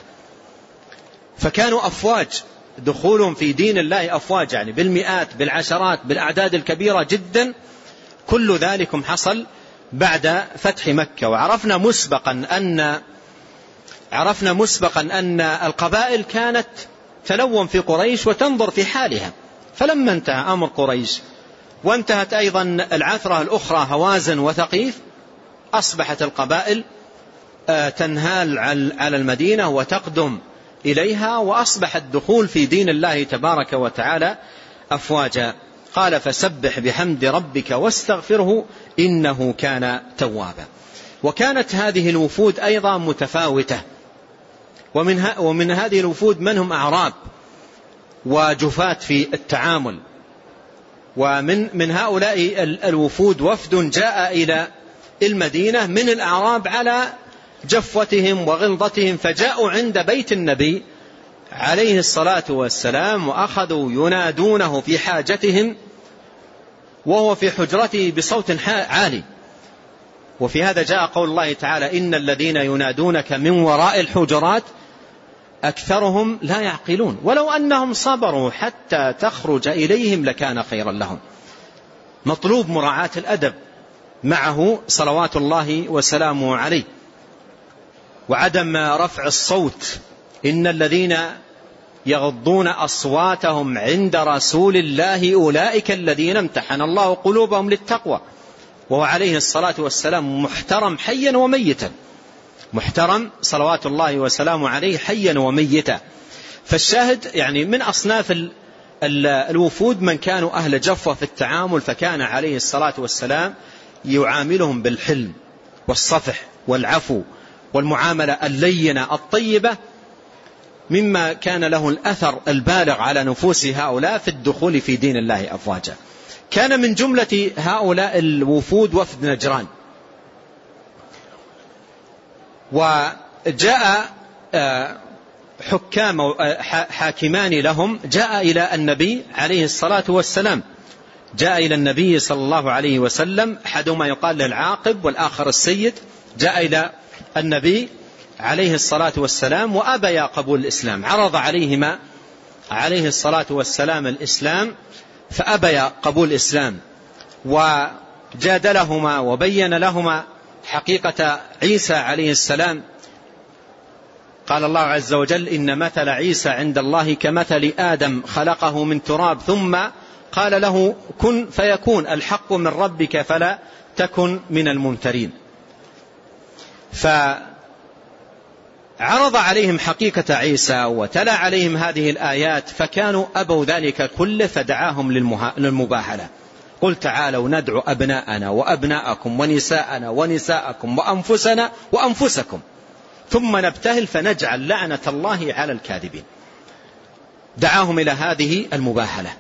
فكانوا أفواج، دخولهم في دين الله أفواج، يعني بالمئات بالعشرات بالأعداد الكبيرة جدا. كل ذلك حصل بعد فتح مكة. وعرفنا مسبقا أن عرفنا مسبقا أن القبائل كانت تلوم في قريش وتنظر في حالها، فلما انتهى أمر قريش وانتهت أيضا العثرة الأخرى هوازن وثقيف، أصبحت القبائل تنهال على المدينة وتقدم إليها، وأصبح الدخول في دين الله تبارك وتعالى أفواجا. قال: فسبح بحمد ربك واستغفره إنه كان توابا. وكانت هذه الوفود أيضا متفاوتة، ومن, ومن هذه الوفود من هم أعراب وجفات في التعامل. ومن من هؤلاء الوفود وفد جاء إلى المدينة من الأعراب على جفوتهم وغلظتهم، فجاءوا عند بيت النبي عليه الصلاة والسلام وأخذوا ينادونه في حاجتهم وهو في حجرته بصوت عالي. وفي هذا جاء قول الله تعالى: إن الذين ينادونك من وراء الحجرات أكثرهم لا يعقلون ولو أنهم صبروا حتى تخرج إليهم لكان خيرا لهم. مطلوب مراعاة الأدب معه صلوات الله وسلامه عليه، وعدم رفع الصوت. إن الذين يغضون أصواتهم عند رسول الله أولئك الذين امتحن الله قلوبهم للتقوى. وهو عليه الصلاة والسلام محترم حيا وميتا، محترم صلوات الله وسلامه عليه حيا وميتا. فالشاهد يعني من أصناف الوفود من كانوا أهل جفوة في التعامل، فكان عليه الصلاة والسلام يعاملهم بالحلم والصفح والعفو والمعاملة اللينة الطيبة، مما كان له الأثر البالغ على نفوس هؤلاء في الدخول في دين الله أفواجا. كان من جملة هؤلاء الوفود وفد نجران، وجاء حكام حاكمان لهم، جاء إلى النبي عليه الصلاة والسلام، جاء إلى النبي صلى الله عليه وسلم، أحدهما يقال للعاقب والآخر السيد، جاء إلى النبي عليه الصلاة والسلام وأبيا قبول الإسلام. عرض عليهما عليه الصلاة والسلام الإسلام فأبيا قبول الإسلام، وجادلهما وبين لهما حقيقة عيسى عليه السلام. قال الله عز وجل: إن مثل عيسى عند الله كمثل آدم خلقه من تراب ثم قال له كن فيكون، الحق من ربك فلا تكن من الممترين. فعرض عليهم حقيقة عيسى وتلا عليهم هذه الآيات، فكانوا أبوا ذلك كله، فدعاهم للمباهلة. قل تعالوا ندعو أبناءنا وأبناءكم ونساءنا ونساءكم وأنفسنا وأنفسكم ثم نبتهل فنجعل لعنة الله على الكاذبين. دعاهم إلى هذه المباهلة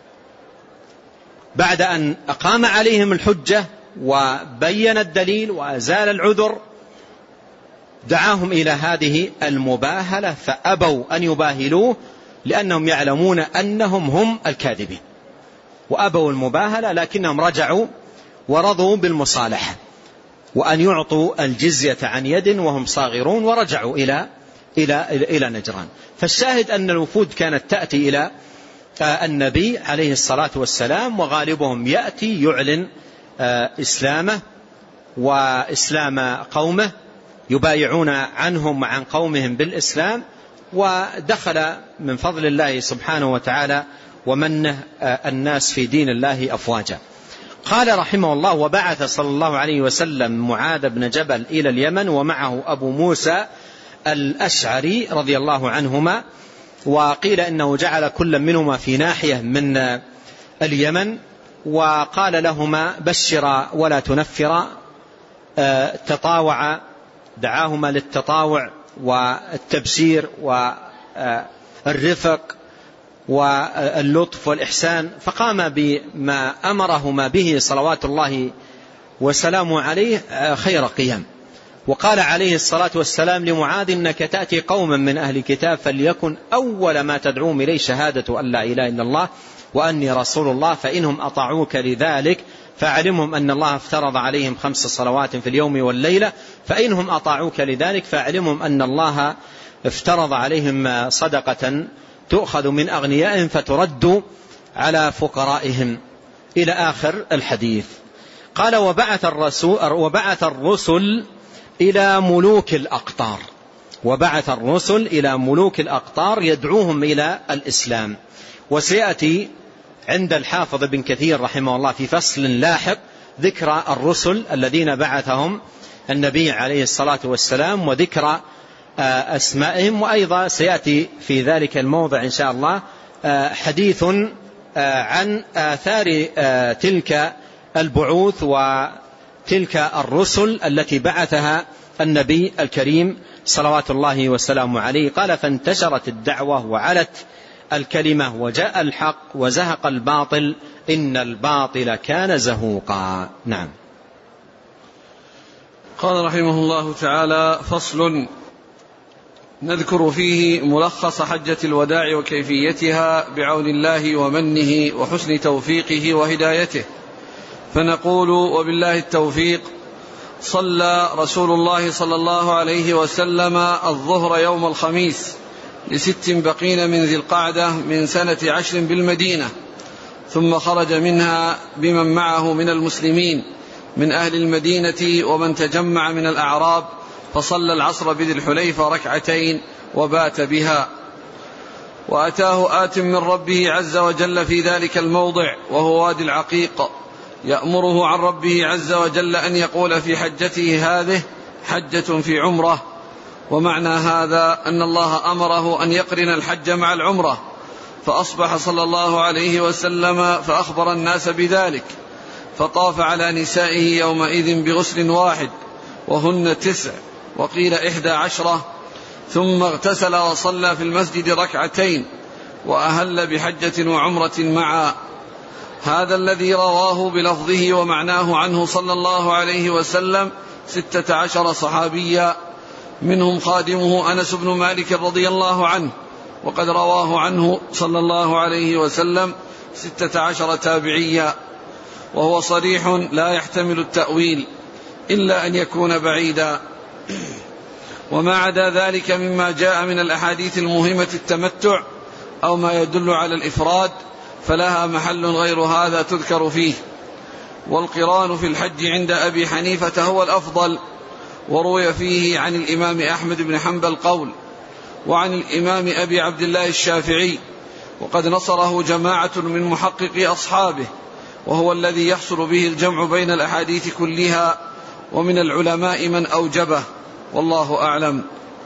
بعد أن أقام عليهم الحجة وبين الدليل وأزال العذر، دعاهم إلى هذه المباهلة فأبوا أن يباهلوه، لأنهم يعلمون أنهم هم الكاذبين، وأبوا المباهلة، لكنهم رجعوا ورضوا بالمصالحة وأن يعطوا الجزية عن يد وهم صاغرون، ورجعوا إلى إلى إلى نجران. فالشاهد أن الوفود كانت تأتي إلى النبي عليه الصلاة والسلام، وغالبهم يأتي يعلن إسلامه وإسلام قومه، يبايعون عنهم وعن قومهم بالإسلام، ودخل من فضل الله سبحانه وتعالى ومنه الناس في دين الله أفواجا. قال رحمه الله: وبعث صلى الله عليه وسلم معاذ بن جبل إلى اليمن ومعه أبو موسى الأشعري رضي الله عنهما، وقيل إنه جعل كل منهما في ناحية من اليمن، وقال لهما: بشرا ولا تنفرا، تطاوع، دعاهما للتطاوع والتبشير والرفق واللطف والإحسان، فقام بما أمرهما به صلوات الله وسلامه عليه خير قيام. وقال عليه الصلاة والسلام لمعاذ: إنك تأتي قوما من أهل كتاب، فليكن أول ما تدعوهم إليه شهادة أن لا إله إلا الله وأني رسول الله، فإنهم أطاعوك لذلك فاعلمهم أن الله افترض عليهم خمس صلوات في اليوم والليلة، فإنهم أطاعوك لذلك فاعلمهم أن الله افترض عليهم صدقة تؤخذ من أغنيائهم فترد على فقرائهم، إلى آخر الحديث. قال: وبعث الرسول وبعث الرسل إلى ملوك الأقطار وبعث الرسل إلى ملوك الأقطار يدعوهم إلى الإسلام. وسيأتي عند الحافظ بن كثير رحمه الله في فصل لاحق ذكر الرسل الذين بعثهم النبي عليه الصلاة والسلام وذكر أسمائهم، وأيضا سيأتي في ذلك الموضع إن شاء الله حديث عن آثار تلك البعوث وتلك الرسل التي بعثها النبي الكريم صلوات الله وسلامه عليه. قال: فانتشرت الدعوة وعلت الكلمة وجاء الحق وزهق الباطل إن الباطل كان زهوقا. نعم. قال رحمه الله تعالى: فصل، نذكر فيه ملخص حجة الوداع وكيفيتها بعون الله ومنه وحسن توفيقه وهدايته. فنقول: وبالله التوفيق. صلى رسول الله صلى الله عليه وسلم الظهر يوم الخميس لست بقين من ذي القعدة من سنة عشر بالمدينة، ثم خرج منها بمن معه من المسلمين من أهل المدينة ومن تجمع من الأعراب، فصلى العصر بذي الحليفة ركعتين وبات بها. وأتاه آت من ربه عز وجل في ذلك الموضع وهو وادي العقيق، يأمره عن ربه عز وجل أن يقول في حجته هذه حجة في عمرة. ومعنى هذا أن الله أمره أن يقرن الحج مع العمرة، فأصبح صلى الله عليه وسلم فأخبر الناس بذلك، فطاف على نسائه يومئذ بغسل واحد وهن تسع وقيل إحدى عشرة، ثم اغتسل وصلى في المسجد ركعتين وأهل بحجة وعمرة معا. هذا الذي رواه بلفظه ومعناه عنه صلى الله عليه وسلم ستة عشر صحابيا، منهم خادمه أنس بن مالك رضي الله عنه، وقد رواه عنه صلى الله عليه وسلم ستة عشر تابعيا، وهو صريح لا يحتمل التأويل إلا أن يكون بعيدا. وما عدا ذلك مما جاء من الأحاديث المهمة التمتع أو ما يدل على الإفراد فلها محل غير هذا تذكر فيه. والقران في الحج عند أبي حنيفة هو الأفضل، وروي فيه عن الإمام أحمد بن حنبل قول، وعن الإمام أبي عبد الله الشافعي، وقد نصره جماعة من محققي أصحابه، وهو الذي يحصل به الجمع بين الأحاديث كلها، ومن العلماء من أوجبه، والله أعلم.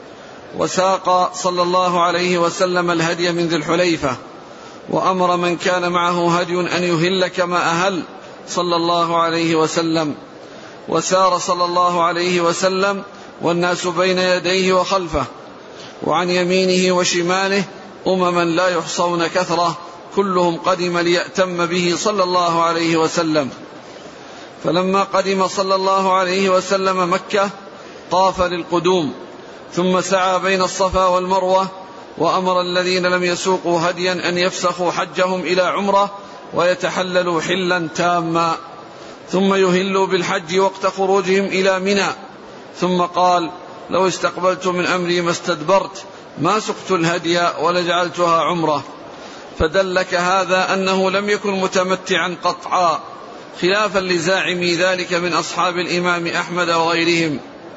وساق صلى الله عليه وسلم الهدي من ذي الحليفة، وأمر من كان معه هدي أن يهل كما أهل صلى الله عليه وسلم. وسار صلى الله عليه وسلم والناس بين يديه وخلفه، وعن يمينه وشماله أمما لا يحصون كثرة، كلهم قدم ليأتم به صلى الله عليه وسلم. فلما قدم صلى الله عليه وسلم مكة طاف للقدوم، ثم سعى بين الصفا والمروة، وأمر الذين لم يسوقوا هديا أن يفسخوا حجهم إلى عمرة ويتحللوا حلا تاما، ثم يهلوا بالحج وقت خروجهم إلى منى. ثم قال: لو استقبلت من أمري ما استدبرت، ما سقت الهدي ولجعلتها عمرة. فدلك هذا أنه لم يكن متمتعا قطعا، خلافا لزاعمي ذلك من أصحاب الإمام أحمد وغيرهم.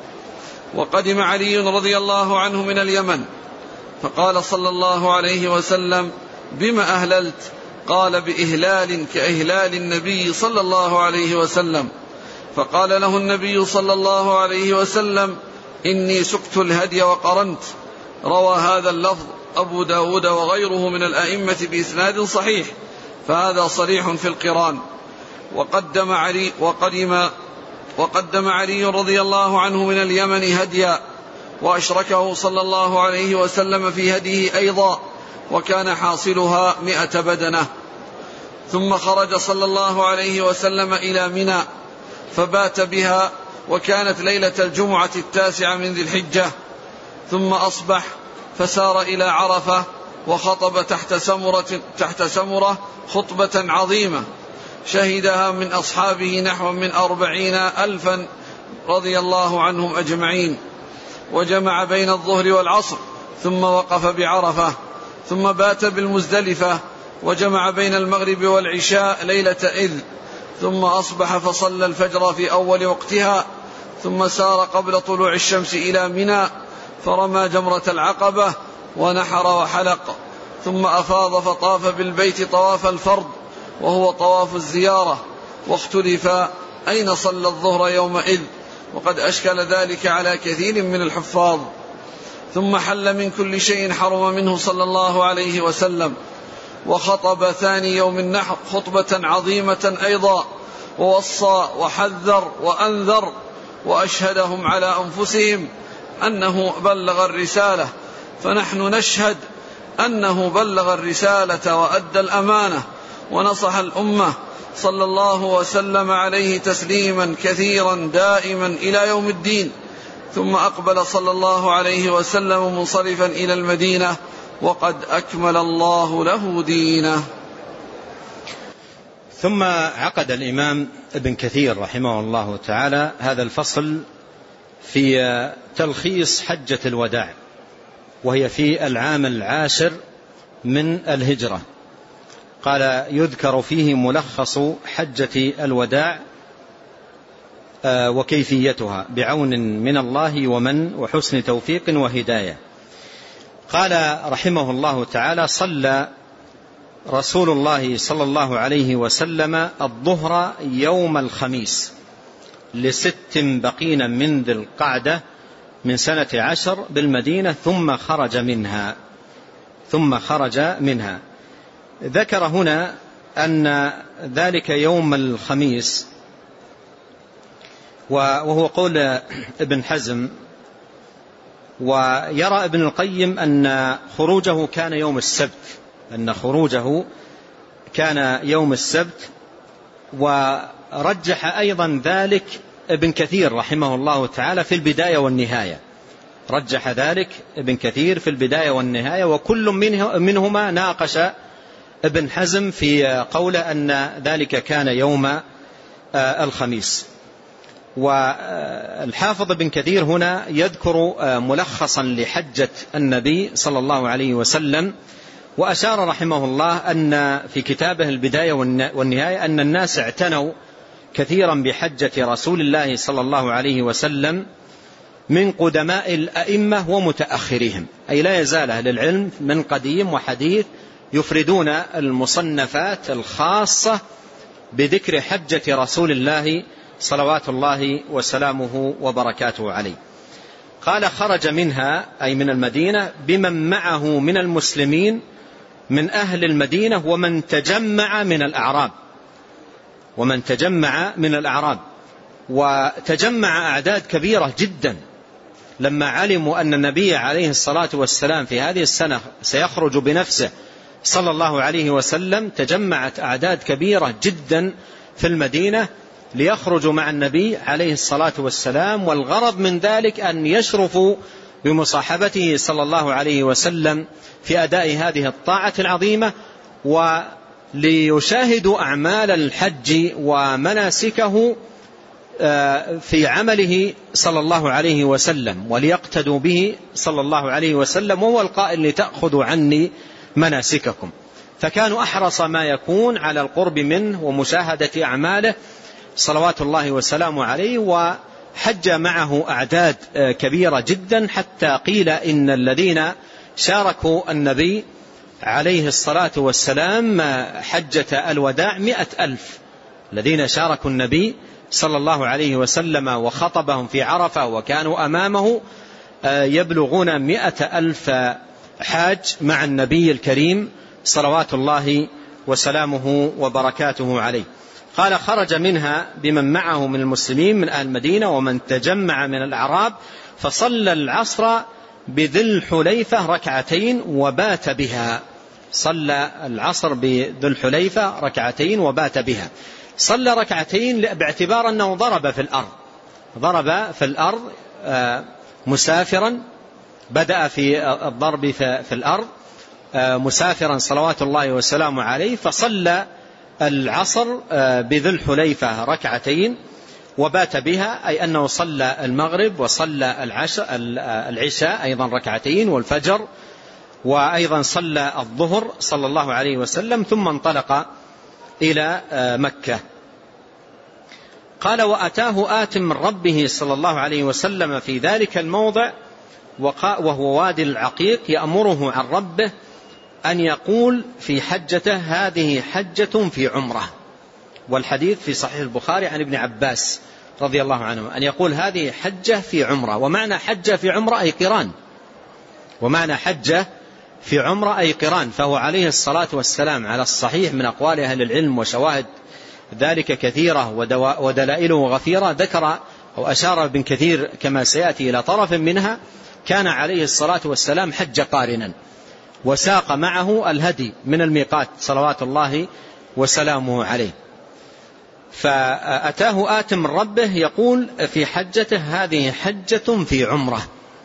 وقدم علي رضي الله عنه من اليمن، فقال صلى الله عليه وسلم: بما أهللت؟ قال: بإهلال كإهلال النبي صلى الله عليه وسلم. فقال له النبي صلى الله عليه وسلم: إني سقت الهدي وقرنت. روى هذا اللفظ أبو داود وغيره من الأئمة بإسناد صحيح، فهذا صريح في القران. وقدم علي, وقدم وقدم علي رضي الله عنه من اليمن هديا، وأشركه صلى الله عليه وسلم في هديه أيضا، وكان حاصلها مئة بدنة. ثم خرج صلى الله عليه وسلم إلى منى فبات بها، وكانت ليلة الجمعة التاسعة من ذي الحجة. ثم أصبح فسار إلى عرفة، وخطب تحت سمرة, تحت سمرة خطبة عظيمة شهدها من أصحابه نحو من أربعين ألفا رضي الله عنهم أجمعين، وجمع بين الظهر والعصر، ثم وقف بعرفة، ثم بات بالمزدلفة، وجمع بين المغرب والعشاء ليلة إذ، ثم أصبح فصلى الفجر في أول وقتها، ثم سار قبل طلوع الشمس إلى منى فرمى جمرة العقبة ونحر وحلق، ثم أفاض فطاف بالبيت طواف الفرض وهو طواف الزيارة. واختلف أين صلى الظهر يومئذ، وقد أشكل ذلك على كثير من الحفاظ. ثم حل من كل شيء حرم منه صلى الله عليه وسلم، وخطب ثاني يوم النحر خطبة عظيمة أيضا، ووصى وحذر وأنذر، وأشهدهم على أنفسهم أنه بلغ الرسالة، فنحن نشهد أنه بلغ الرسالة وأدى الأمانة ونصح الأمة، صلى الله وسلم عليه تسليما كثيرا دائما إلى يوم الدين. ثم أقبل صلى الله عليه وسلم منصرفا إلى المدينة، وقد أكمل الله له دينه. ثم عقد الإمام ابن كثير رحمه الله تعالى هذا الفصل في تلخيص حجة الوداع، وهي في العام العاشر من الهجرة. قال: يذكر فيه ملخص حجة الوداع وكيفيتها بعون من الله ومن وحسن توفيق وهداية. قال رحمه الله تعالى: صلى رسول الله صلى الله عليه وسلم الظهر يوم الخميس لست بقين من ذي القعدة من سنة عشر بالمدينة، ثم خرج منها ثم خرج منها ذكر هنا أن ذلك يوم الخميس، وهو قول ابن حزم. ويرى ابن القيم أن خروجه كان يوم السبت أن خروجه كان يوم السبت ورجح أيضا ذلك ابن كثير رحمه الله تعالى في البداية والنهاية رجح ذلك ابن كثير في البداية والنهاية وكل منهما ناقش ابن حزم في قول أن ذلك كان يوم الخميس. والحافظ ابن كثير هنا يذكر ملخصا لحجة النبي صلى الله عليه وسلم، وأشار رحمه الله أن في كتابه البداية والنهاية أن الناس اعتنوا كثيرا بحجة رسول الله صلى الله عليه وسلم من قدماء الأئمة ومتأخرهم، أي لا يزال أهل العلم من قديم وحديث يفردون المصنفات الخاصة بذكر حجة رسول الله صلوات الله وسلامه وبركاته عليه. قال: خرج منها أي من المدينة بمن معه من المسلمين من أهل المدينة ومن تجمع من الأعراب ومن تجمع من الأعراب وتجمع أعداد كبيرة جدا لما علموا أن النبي عليه الصلاة والسلام في هذه السنة سيخرج بنفسه صلى الله عليه وسلم. تجمعت أعداد كبيرة جدا في المدينة ليخرجوا مع النبي عليه الصلاة والسلام، والغرض من ذلك أن يشرفوا بمصاحبته صلى الله عليه وسلم في أداء هذه الطاعة العظيمة، وليشاهدوا أعمال الحج ومناسكه في عمله صلى الله عليه وسلم وليقتدوا به صلى الله عليه وسلم، وهو القائل: لتأخذوا عني مناسككم. فكانوا أحرص ما يكون على القرب منه ومشاهدة أعماله صلوات الله وسلامه عليه، وحج معه أعداد كبيرة جدا، حتى قيل إن الذين شاركوا النبي عليه الصلاة والسلام حجة الوداع مئة ألف، الذين شاركوا النبي صلى الله عليه وسلم وخطبهم في عرفة وكانوا أمامه يبلغون مئة ألف حاج مع النبي الكريم صلوات الله وسلامه وبركاته عليه. قال: خرج منها بمن معه من المسلمين من أهل المدينة ومن تجمع من الأعراب، فصلى العصر بذي الحليفة ركعتين وبات بها. صلى العصر بذي الحليفة ركعتين وبات بها. صلى ركعتين باعتبار أنه ضرب في الأرض، ضرب في الأرض مسافرا، بدأ في الضرب في الأرض مسافرا صلوات الله وسلامه عليه، فصلى العصر بذي الحليفة ركعتين وبات بها، أي أنه صلى المغرب وصلى العشاء أيضا ركعتين والفجر، وأيضا صلى الظهر صلى الله عليه وسلم، ثم انطلق إلى مكة. قال: وأتاه آت من ربه صلى الله عليه وسلم في ذلك الموضع وهو وادي العقيق، يأمره عن ربه أن يقول في حجته: هذه حجة في عمره. والحديث في صحيح البخاري عن ابن عباس رضي الله عنه أن يقول: هذه حجة في عمره. ومعنى حجة في عمره أي قران، ومعنى حجة في عمره أي قران. فهو عليه الصلاة والسلام على الصحيح من أقوال أهل العلم وشواهد ذلك كثيرة ودلائله غفيرة، ذكر أو أشار ابن كثير كما سيأتي إلى طرف منها. كان عليه الصلاة والسلام حج قارنا، وساق معه الهدي من الميقات صلوات الله وسلامه عليه. فأتاه آت من ربه يقول في حجته: هذه حجة في عمره.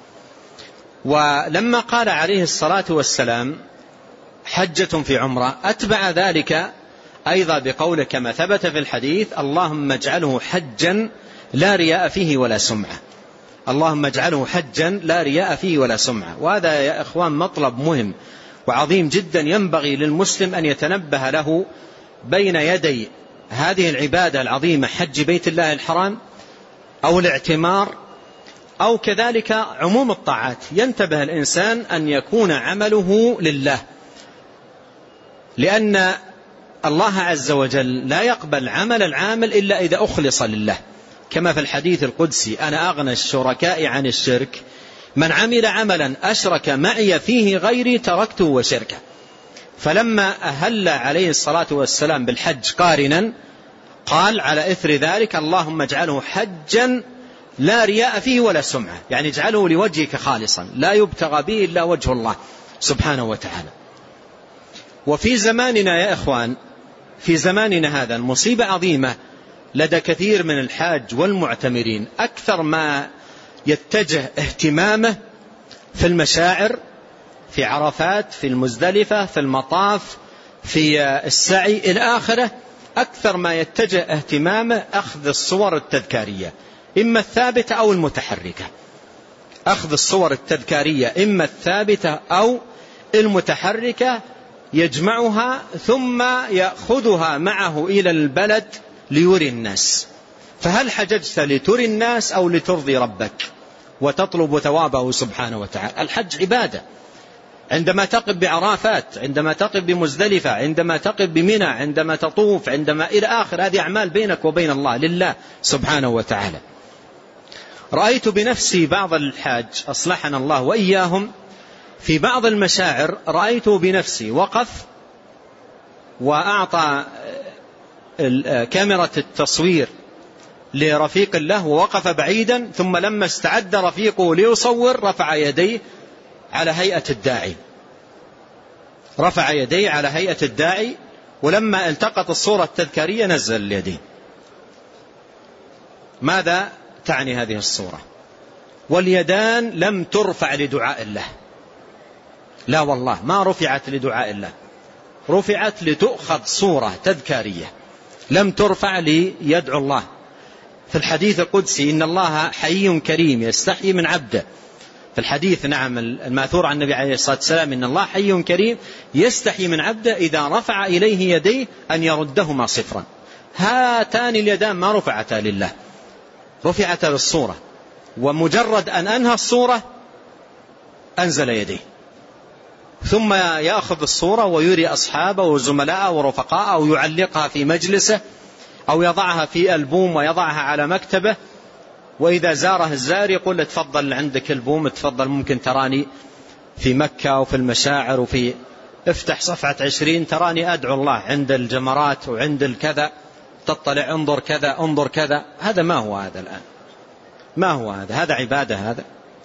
ولما قال عليه الصلاة والسلام حجة في عمره، أتبع ذلك أيضا بقوله كما ثبت في الحديث: اللهم اجعله حجا لا رياء فيه ولا سمعة. اللهم اجعله حجا لا رياء فيه ولا سمعة. وهذا يا إخوان مطلب مهم وعظيم جدا، ينبغي للمسلم أن يتنبه له بين يدي هذه العبادة العظيمة، حج بيت الله الحرام أو الاعتمار أو كذلك عموم الطاعات. ينتبه الإنسان أن يكون عمله لله، لأن الله عز وجل لا يقبل عمل العامل إلا إذا أخلص لله، كما في الحديث القدسي: أنا أغنى الشركاء عن الشرك، من عمل عملا أشرك معي فيه غيري تركته وشركه. فلما أهل عليه الصلاة والسلام بالحج قارنا قال على إثر ذلك: اللهم اجعله حجا لا رياء فيه ولا سمعة، يعني اجعله لوجهك خالصا لا يبتغى به إلا وجه الله سبحانه وتعالى. وفي زماننا يا إخوان، في زماننا هذا المصيبة عظيمة لدى كثير من الحاج والمعتمرين، أكثر ما يتجه اهتمامه في المشاعر، في عرفات، في المزدلفة، في المطاف، في السعي إلى آخره، أكثر ما يتجه اهتمامه أخذ الصور التذكارية، إما الثابتة أو المتحركة. أخذ الصور التذكارية إما الثابتة أو المتحركة، يجمعها ثم يأخذها معه إلى البلد ليري الناس. فهل حججت لتري الناس أو لترضي ربك وتطلب ثوابه سبحانه وتعالى؟ الحج عبادة. عندما تقف بعرفات، عندما تقف بمزدلفة، عندما تقف بمنى، عندما تطوف، عندما إلى آخر، هذه أعمال بينك وبين الله لله سبحانه وتعالى. رأيت بنفسي بعض الحاج أصلحنا الله وإياهم في بعض المشاعر، رأيت بنفسي وقف وأعطى كاميرا التصوير لرفيق له ووقف بعيدا، ثم لما استعد رفيقه ليصور رفع يديه على هيئة الداعي، رفع يديه على هيئة الداعي، ولما التقط الصورة التذكارية نزل اليدين. ماذا تعني هذه الصورة؟ واليدان لم ترفع لدعاء الله، لا والله ما رفعت لدعاء الله، رفعت لتؤخذ صورة تذكارية، لم ترفع ليدعو الله. في الحديث القدسي: إن الله حي كريم يستحيي من عبده، في الحديث نعم الماثور عن النبي عليه الصلاة والسلام إن الله حي كريم يستحي من عبده إذا رفع إليه يديه أن يردهما صفرا. هاتان اليدان ما رفعتا لله، رفعتا للصورة، ومجرد أن أنهى الصورة أنزل يديه، ثم يأخذ الصورة ويري أصحابه وزملاءه ورفقاءه أو يعلقها في مجلسه أو يضعها في ألبوم ويضعها على مكتبه، وإذا زاره الزائر يقول تفضل عندك ألبوم، تفضل ممكن تراني في مكة وفي المشاعر وفي افتح صفحة عشرين تراني أدعو الله عند الجمرات وعند الكذا، تطلع انظر كذا انظر كذا. هذا ما هو هذا الآن، ما هو هذا، هذا عبادة هذا.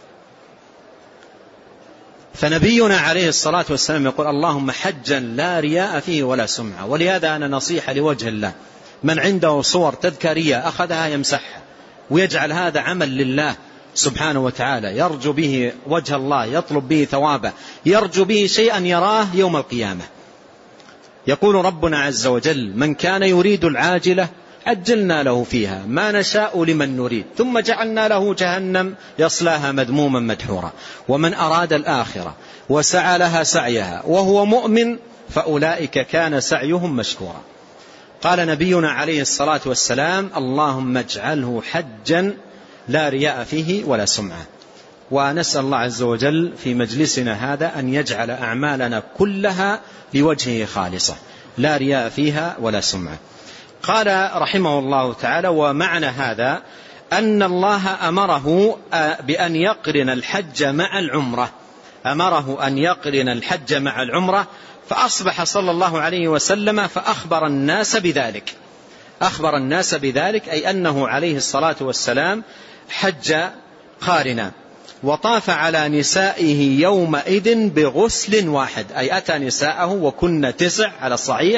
فنبينا عليه الصلاة والسلام يقول اللهم حجا لا رياء فيه ولا سمعة. ولهذا أنا نصيحة لوجه الله، من عنده صور تذكارية أخذها يمسحها ويجعل هذا عمل لله سبحانه وتعالى، يرجو به وجه الله، يطلب به ثوابه، يرجو به شيئا يراه يوم القيامة. يقول ربنا عز وجل من كان يريد العاجلة عجلنا له فيها ما نشاء لمن نريد ثم جعلنا له جهنم يصلاها مذموما مدحورا ومن أراد الآخرة وسعى لها سعيها وهو مؤمن فأولئك كان سعيهم مشكورا. قال نبينا عليه الصلاة والسلام اللهم اجعله حجا لا رياء فيه ولا سمعة. ونسأل الله عز وجل في مجلسنا هذا أن يجعل أعمالنا كلها لوجهه خالصة لا رياء فيها ولا سمعة. قال رحمه الله تعالى ومعنى هذا أن الله أمره بأن يقرن الحج مع العمرة، أمره أن يقرن الحج مع العمرة، فأصبح صلى الله عليه وسلم فأخبر الناس بذلك، أخبر الناس بذلك أي أنه عليه الصلاة والسلام حج قارنا وطاف على نسائه يومئذ بغسل واحد، أي أتى نساءه وكن تسع على الصحيح،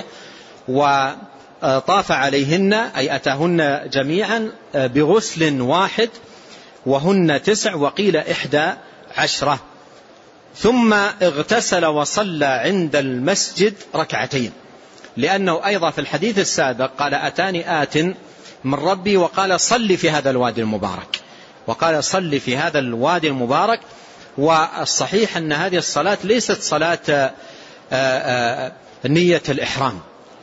وطاف عليهن أي أتاهن جميعا بغسل واحد وهن تسع وقيل إحدى عشرة. ثم اغتسل وصلى عند المسجد ركعتين، لأنه أيضا في الحديث السابق قال أتاني آت من ربي وقال صل في هذا الوادي المبارك، وقال صل في هذا الوادي المبارك. والصحيح أن هذه الصلاة ليست صلاة نية الإحرام،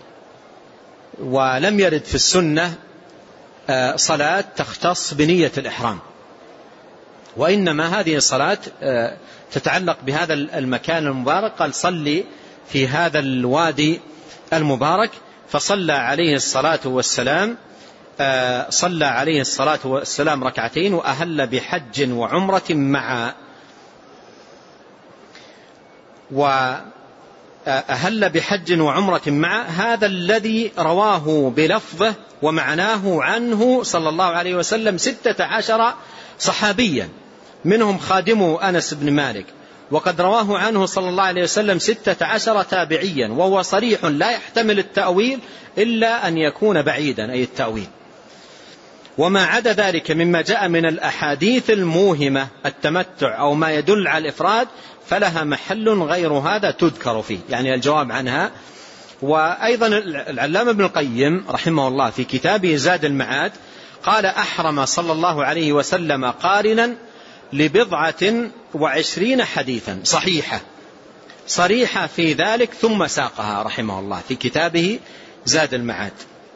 ولم يرد في السنة صلاة تختص بنية الإحرام، وإنما هذه الصلاة تتعلق بهذا المكان المبارك. قال صلي في هذا الوادي المبارك، فصلى عليه الصلاة والسلام صلى عليه الصلاة والسلام ركعتين وأهل بحج وعمرة معا، وأهل بحج وعمرة معا. هذا الذي رواه بلفظه ومعناه عنه صلى الله عليه وسلم ستة عشر صحابيا، منهم خادمه أنس بن مالك، وقد رواه عنه صلى الله عليه وسلم ستة عشر تابعيا، وهو صريح لا يحتمل التأويل إلا أن يكون بعيدا أي التأويل. وما عدا ذلك مما جاء من الأحاديث الموهمة التمتع أو ما يدل على الإفراد فلها محل غير هذا تذكر فيه، يعني الجواب عنها. وأيضا العلامة ابن القيم رحمه الله في كتابه زاد المعاد قال أحرم صلى الله عليه وسلم قارنا لبضعة وعشرين حديثا صحيحة صريحة في ذلك ثم ساقها رحمه الله في كتابه زاد المعاد.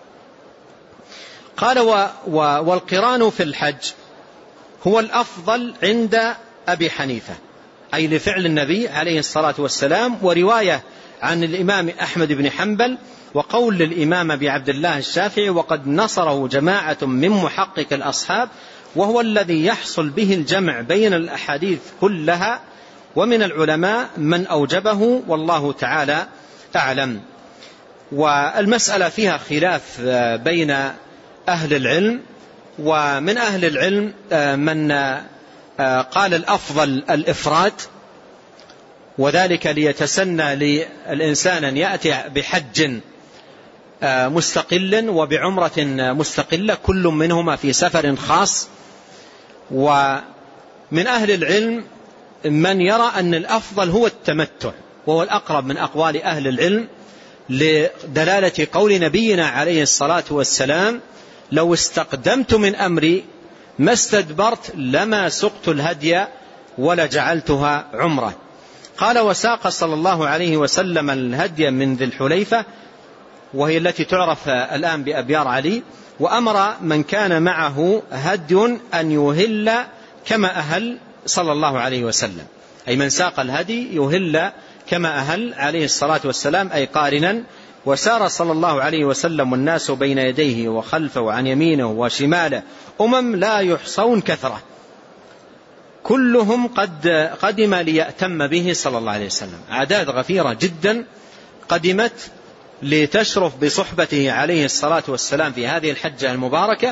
قال و و والقران في الحج هو الأفضل عند أبي حنيفة، أي لفعل النبي عليه الصلاة والسلام، ورواية عن الإمام أحمد بن حنبل، وقول للإمام أبي عبد الله الشافعي، وقد نصره جماعة من محقق الأصحاب، وهو الذي يحصل به الجمع بين الأحاديث كلها، ومن العلماء من أوجبه والله تعالى أعلم. والمسألة فيها خلاف بين أهل العلم، ومن أهل العلم من قال الأفضل الإفراد، وذلك ليتسنى للإنسان أن يأتي بحج مستقل وبعمرة مستقلة كل منهما في سفر خاص. ومن أهل العلم من يرى أن الأفضل هو التمتع، وهو الأقرب من أقوال أهل العلم لدلالة قول نبينا عليه الصلاة والسلام لو استقدمت من أمري ما استدبرت لما سقت الهدي ولجعلتها عمرة. قال وساق صلى الله عليه وسلم الهدي من ذي الحليفة وهي التي تعرف الآن بأبيار علي، وأمر من كان معه هدي أن يهل كما أهل صلى الله عليه وسلم، أي من ساق الهدي يهل كما أهل عليه الصلاة والسلام، أي قارنا. وسار صلى الله عليه وسلم والناس بين يديه وخلفه وعن يمينه وشماله أمم لا يحصون كثرة، كلهم قد قدم ليأتم به صلى الله عليه وسلم، أعداد غفيرة جدا قدمت لتشرف بصحبته عليه الصلاة والسلام في هذه الحجة المباركة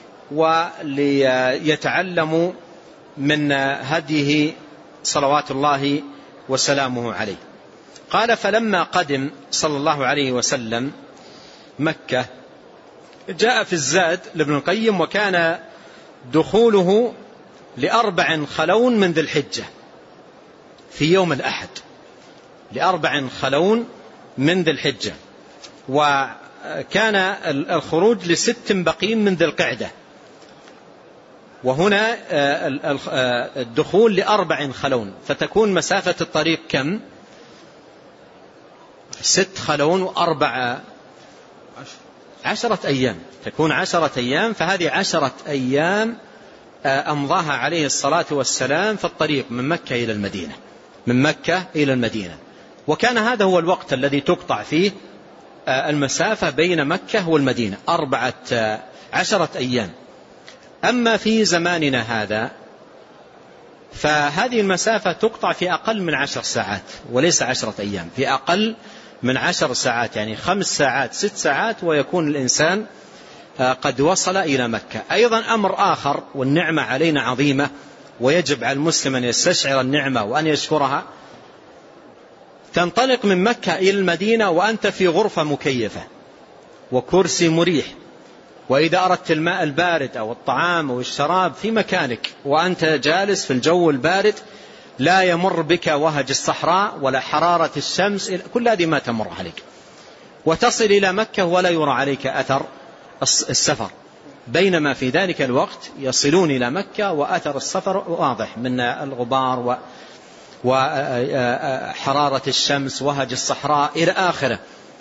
وليتعلموا من هديه صلوات الله وسلامه عليه. قال فلما قدم صلى الله عليه وسلم مكة جاء في الزاد لابن القيم وكان دخوله لأربع خلون من ذي الحجة في يوم الأحد، لأربع خلون من ذي الحجة، وكان الخروج لست بقين من ذي القعدة، وهنا الدخول لأربع خلون، فتكون مسافة الطريق كم؟ ست خلون وأربع عشرة أيام، تكون عشرة أيام. فهذه عشرة أيام أمضاها عليه الصلاة والسلام في الطريق من مكة إلى المدينة، من مكة إلى المدينة. وكان هذا هو الوقت الذي تقطع فيه المسافة بين مكة والمدينة، أربعة عشرة أيام. أما في زماننا هذا فهذه المسافة تقطع في أقل من عشر ساعات وليس عشرة أيام، في أقل من عشر ساعات، يعني خمس ساعات ست ساعات ويكون الإنسان قد وصل إلى مكة. أيضا أمر آخر، والنعمة علينا عظيمة ويجب على المسلم أن يستشعر النعمة وأن يشكرها، تنطلق من مكة إلى المدينة وأنت في غرفة مكيفة وكرسي مريح، وإذا أردت الماء البارد أو الطعام أو الشراب في مكانك وأنت جالس في الجو البارد، لا يمر بك وهج الصحراء ولا حرارة الشمس، كل هذه ما تمر عليك، وتصل إلى مكة ولا يرى عليك أثر السفر، بينما في ذلك الوقت يصلون إلى مكة وأثر السفر واضح من الغبار وحرارة الشمس وهج الصحراء إلى آخره.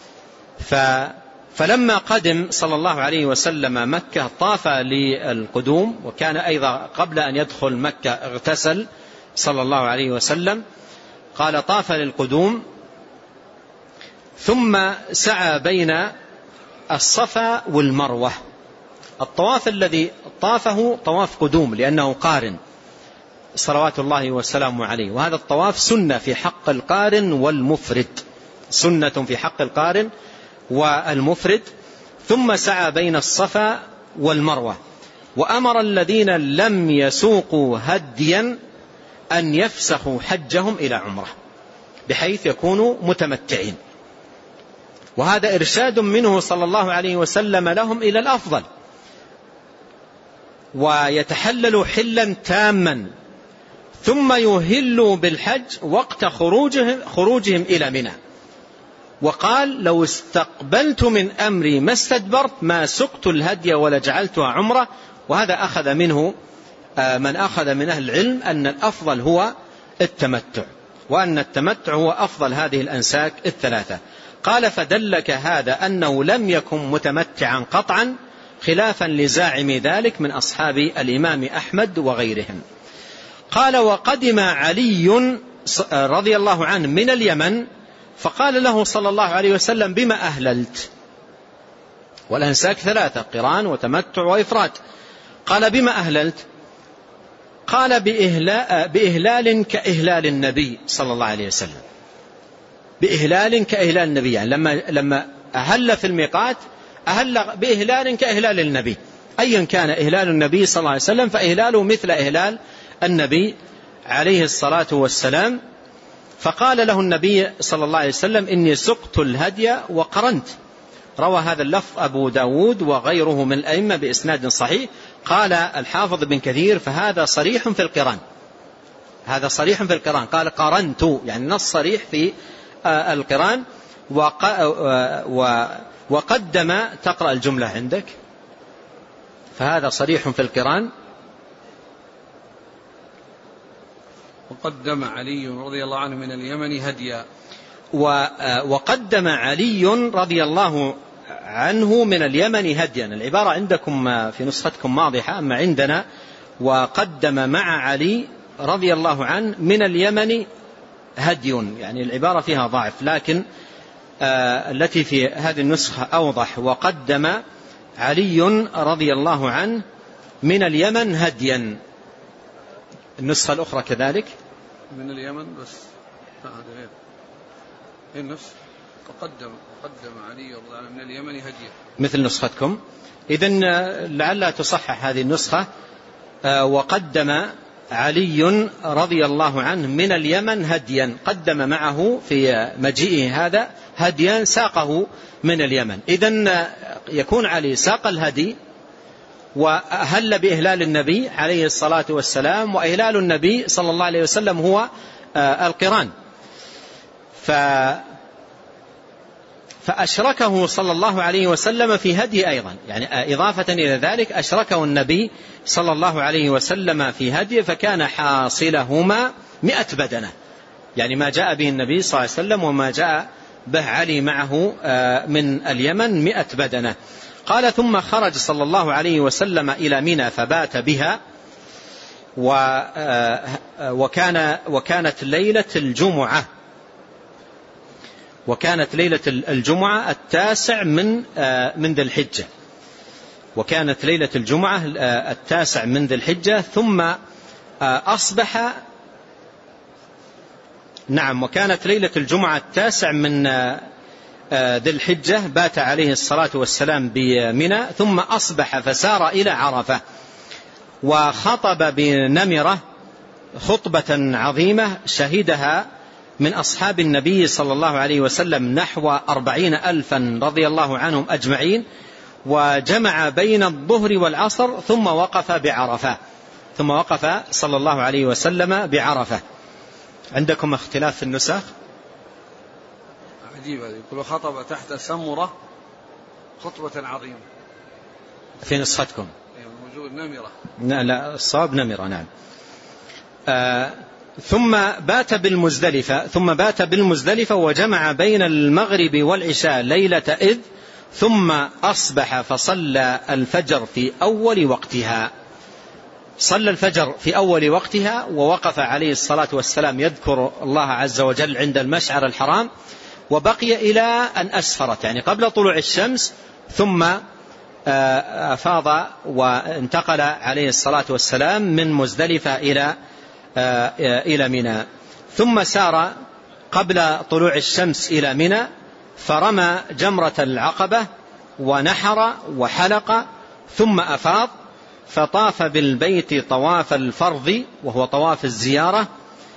فلما قدم صلى الله عليه وسلم مكة طاف للقدوم، وكان أيضا قبل أن يدخل مكة اغتسل صلى الله عليه وسلم، قال طاف للقدوم ثم سعى بين الصفا والمروة. الطواف الذي طافه طواف قدوم لأنه قارن صلوات الله وسلامه عليه، وهذا الطواف سنة في حق القارن والمفرد، سنة في حق القارن والمفرد. ثم سعى بين الصفا والمروة، وأمر الذين لم يسوقوا هديا أن يفسخوا حجهم إلى عمره بحيث يكونوا متمتعين، وهذا إرشاد منه صلى الله عليه وسلم لهم إلى الأفضل، ويتحللوا حلا تاما ثم يهلوا بالحج وقت خروجهم, خروجهم إلى منى. وقال لو استقبلت من أمري ما استدبرت ما سقت الهدي ولجعلتها عمرة. وهذا أخذ منه من أخذ من أهل العلم أن الأفضل هو التمتع، وأن التمتع هو أفضل هذه الأنساك الثلاثة. قال فدلك هذا أنه لم يكن متمتعا قطعا خلافا لزاعم ذلك من أصحاب الإمام أحمد وغيرهم. قال وقدم علي رضي الله عنه من اليمن فقال له صلى الله عليه وسلم بما أهللت؟ والأنساك ثلاثة، قران وتمتع وإفراد. قال بما أهللت؟ قال بإهلال, بإهلال كإهلال النبي صلى الله عليه وسلم، بإهلال كإهلال النبي، يعني لما, لما أهل في الميقات أهل بإهلال كإهلال النبي، أيا كان إهلال النبي صلى الله عليه وسلم فإهلاله مثل إهلال النبي عليه الصلاة والسلام. فقال له النبي صلى الله عليه وسلم إني سقت الهدي وقرنت. روى هذا اللفظ أبو داود وغيره من الأئمة بإسناد صحيح. قال الحافظ بن كثير فهذا صريح في القران، هذا صريح في القران، قال قرنت يعني نص صريح في القران. وقدم تقرأ الجملة عندك، فهذا صريح في القران وقدم علي رضي الله عنه من اليمن هديا. وقدم علي رضي الله عنه من اليمن هديا. العبارة عندكم في نسختكم واضحة، أما عندنا وقدم مع علي رضي الله عنه من اليمن هدي، يعني العبارة فيها ضعف، لكن آه التي في هذه النسخة أوضح: وقدم علي رضي الله عنه من اليمن هديا. النسخة الأخرى كذلك من اليمن بس هذا غير النفس. وقدم وقدم علي رضي الله عنه من اليمن هديا مثل نسختكم. إذن لعل تصحح هذه النسخة: آه وقدم علي رضي الله عنه من اليمن هديا، قدم معه في مجيئه هذا هديا ساقه من اليمن. إذن يكون علي ساق الهدي وأهل بإهلال النبي عليه الصلاة والسلام، وإهلال النبي صلى الله عليه وسلم هو القران، ف فأشركه صلى الله عليه وسلم في هدي أيضا، يعني إضافة إلى ذلك أشركه النبي صلى الله عليه وسلم في هدي، فكان حاصلهما مئة بدنة، يعني ما جاء به النبي صلى الله عليه وسلم وما جاء به علي معه من اليمن مئة بدنة. قال: ثم خرج صلى الله عليه وسلم إلى منى فبات بها، وكان وكانت ليلة الجمعة وكانت ليلة الجمعة التاسع من من ذي الحجة وكانت ليلة الجمعة التاسع من ذي الحجة ثم أصبح نعم وكانت ليلة الجمعة التاسع من ذي الحجة، بات عليه الصلاة والسلام بمنى، ثم أصبح فسار إلى عرفة، وخطب بنمرة خطبة عظيمة شهدها من أصحاب النبي صلى الله عليه وسلم نحو أربعين ألفا رضي الله عنهم أجمعين، وجمع بين الظهر والعصر، ثم وقف بعرفة ثم وقف صلى الله عليه وسلم بعرفة. عندكم اختلاف في النسخ؟ عجيب، يقول خطب تحت سمرة خطبة عظيمة في نسختكم موجود نمرة. لا الصواب نمرة. نعم. آه ثم بات بالمزدلفة ثم بات بالمزدلفة وجمع بين المغرب والعشاء ليلة إذ، ثم أصبح فصلى الفجر في أول وقتها صلى الفجر في أول وقتها ووقف عليه الصلاة والسلام يذكر الله عز وجل عند المشعر الحرام، وبقي إلى أن أسفرت، يعني قبل طلوع الشمس، ثم أفاض وانتقل عليه الصلاة والسلام من مزدلفة إلى إلى منى، ثم سار قبل طلوع الشمس إلى منى فرمى جمرة العقبة ونحر وحلق، ثم أفاض فطاف بالبيت طواف الفرض وهو طواف الزيارة،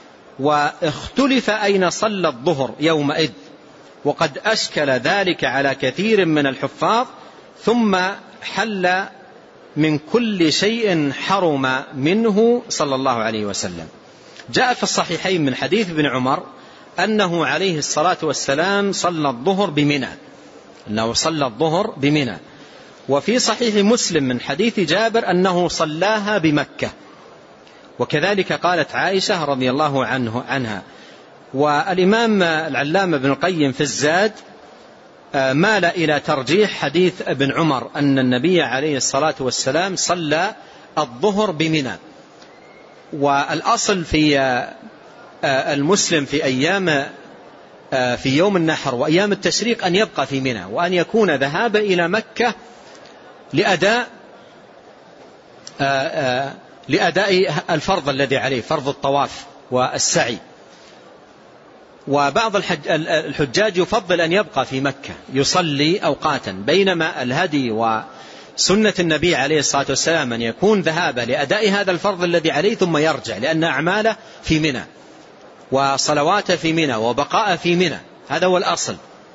واختلف أين صلى الظهر يومئذ، وقد أشكل ذلك على كثير من الحفاظ، ثم حل من كل شيء حرم منه صلى الله عليه وسلم. جاء في الصحيحين من حديث ابن عمر أنه عليه الصلاة والسلام صلى الظهر بمنى أنه صلى الظهر بمنى وفي صحيح مسلم من حديث جابر أنه صلاها بمكة، وكذلك قالت عائشة رضي الله عنه عنها. والإمام العلامة ابن القيم في الزاد مال إلى ترجيح حديث ابن عمر أن النبي عليه الصلاة والسلام صلى الظهر بمنى، والأصل في المسلم في أيام في يوم النحر وأيام التشريق أن يبقى في منى، وأن يكون ذهاب إلى مكة لأداء لأداء الفرض الذي عليه، فرض الطواف والسعي. وبعض الحجاج يفضل أن يبقى في مكة يصلي أوقاتا، بينما الهدي وسنة النبي عليه الصلاة والسلام أن يكون ذهابا لأداء هذا الفرض الذي عليه ثم يرجع، لأن أعماله في منى وصلواته في منى وبقاء في منى، هذا هو الأصل.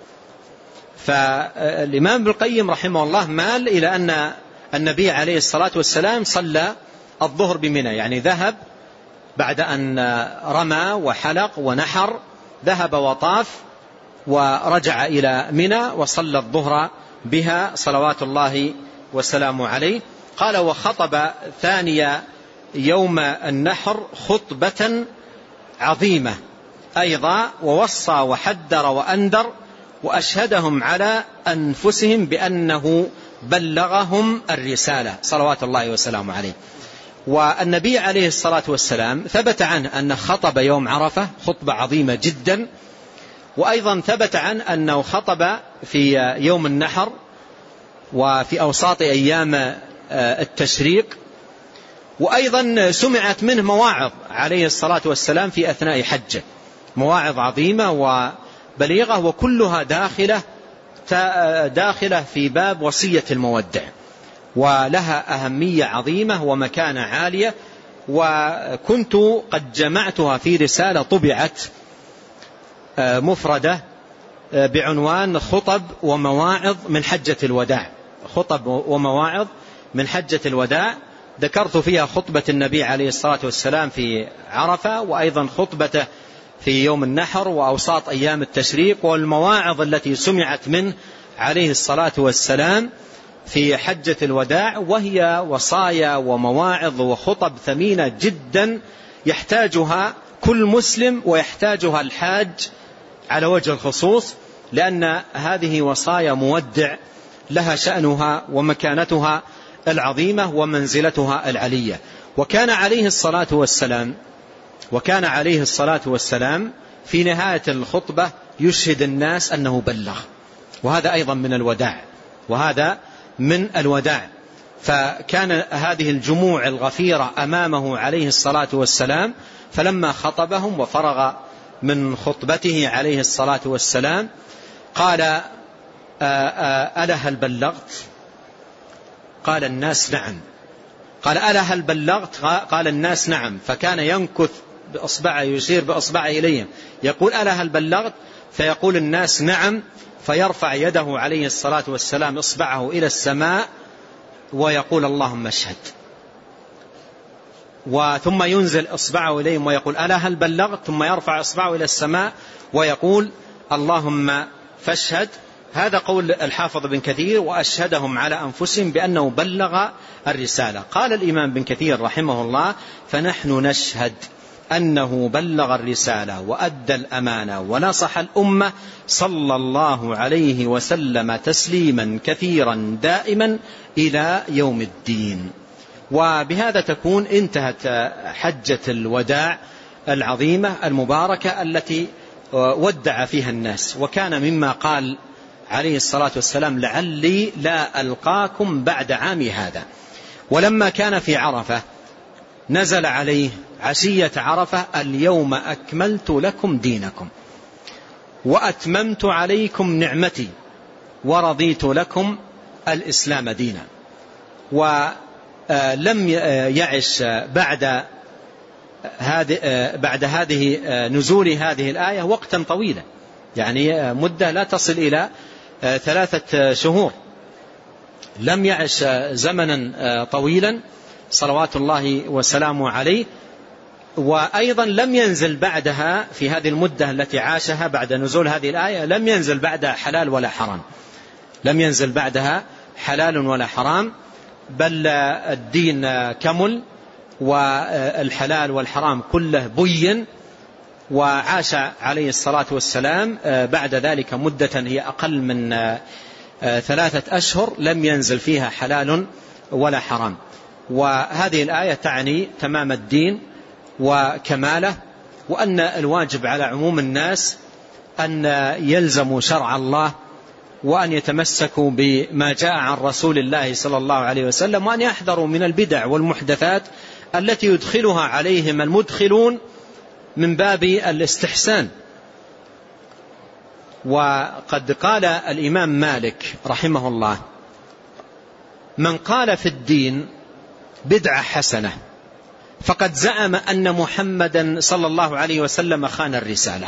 فالإمام ابن القيم رحمه الله مال إلى أن النبي عليه الصلاة والسلام صلى الظهر بمنى، يعني ذهب بعد أن رمى وحلق ونحر، ذهب وطاف ورجع إلى منى وصلى الظهر بها صلوات الله وسلامه عليه. قال: وخطب ثاني يوم النحر خطبة عظيمة أيضا، ووصى وحذر وأنذر وأشهدهم على أنفسهم بأنه بلغهم الرسالة صلوات الله وسلامه عليه. والنبي عليه الصلاة والسلام ثبت عنه أنه خطب يوم عرفة خطبة عظيمة جدا، وأيضا ثبت عنه أنه خطب في يوم النحر وفي أوساط أيام التشريق، وأيضا سمعت منه مواعظ عليه الصلاة والسلام في أثناء حجه، مواعظ عظيمة وبليغة، وكلها داخلة داخلة في باب وصية المودع، ولها أهمية عظيمة ومكانة عالية. وكنت قد جمعتها في رسالة طبعت مفردة بعنوان خطب ومواعظ من حجة الوداع، خطب ومواعظ من حجة الوداع. ذكرت فيها خطبة النبي عليه الصلاة والسلام في عرفة، وأيضا خطبته في يوم النحر وأوساط أيام التشريق، والمواعظ التي سمعت منه عليه الصلاة والسلام في حجة الوداع، وهي وصايا ومواعظ وخطب ثمينة جدا يحتاجها كل مسلم ويحتاجها الحاج على وجه الخصوص، لأن هذه وصايا مودع لها شأنها ومكانتها العظيمة ومنزلتها العلية. وكان عليه الصلاة والسلام وكان عليه الصلاة والسلام في نهاية الخطبة يشهد الناس أنه بلغ، وهذا أيضا من الوداع وهذا من الوداع. فكان هذه الجموع الغفيرة أمامه عليه الصلاة والسلام، فلما خطبهم وفرغ من خطبته عليه الصلاة والسلام قال: ألا هل بلغت؟ قال الناس نعم. قال: ألا هل بلغت؟ قال الناس نعم. فكان ينكث بأصبعه، يشير بأصبعه إليهم، يقول: ألا هل بلغت؟ فيقول الناس نعم، فيرفع يده عليه الصلاة والسلام إصبعه إلى السماء ويقول: اللهم اشهد. وثم ينزل إصبعه إليهم ويقول: ألا هل بلغت؟ ثم يرفع إصبعه إلى السماء ويقول: اللهم فاشهد. هذا قول الحافظ بن كثير: وأشهدهم على أنفسهم بأنه بلغ الرسالة. قال الإمام بن كثير رحمه الله: فنحن نشهد أنه بلغ الرسالة وأدى الأمانة ونصح الأمة صلى الله عليه وسلم تسليما كثيرا دائما إلى يوم الدين. وبهذا تكون انتهت حجة الوداع العظيمة المباركة التي ودع فيها الناس. وكان مما قال عليه الصلاة والسلام: لعلي لا ألقاكم بعد عامي هذا. ولما كان في عرفة نزل عليه عشية عرفة: اليوم أكملت لكم دينكم وأتممت عليكم نعمتي ورضيت لكم الإسلام دينا. ولم يعش بعد هذه بعد هذه نزول هذه الآية وقتا طويلا، يعني مدة لا تصل إلى ثلاثة شهور، لم يعش زمنا طويلا صلوات الله وسلامه عليه. وأيضا لم ينزل بعدها في هذه المدة التي عاشها بعد نزول هذه الآية، لم ينزل بعدها حلال ولا حرام، لم ينزل بعدها حلال ولا حرام، بل الدين كمل والحلال والحرام كله بين. وعاش عليه الصلاة والسلام بعد ذلك مدة هي أقل من ثلاثة أشهر لم ينزل فيها حلال ولا حرام. وهذه الآية تعني تمام الدين وكماله، وأن الواجب على عموم الناس أن يلزموا شرع الله وأن يتمسكوا بما جاء عن رسول الله صلى الله عليه وسلم، وأن يحذروا من البدع والمحدثات التي يدخلها عليهم المدخلون من باب الاستحسان. وقد قال الإمام مالك رحمه الله: من قال في الدين بدعة حسنة فقد زعم أن محمدا صلى الله عليه وسلم خان الرسالة،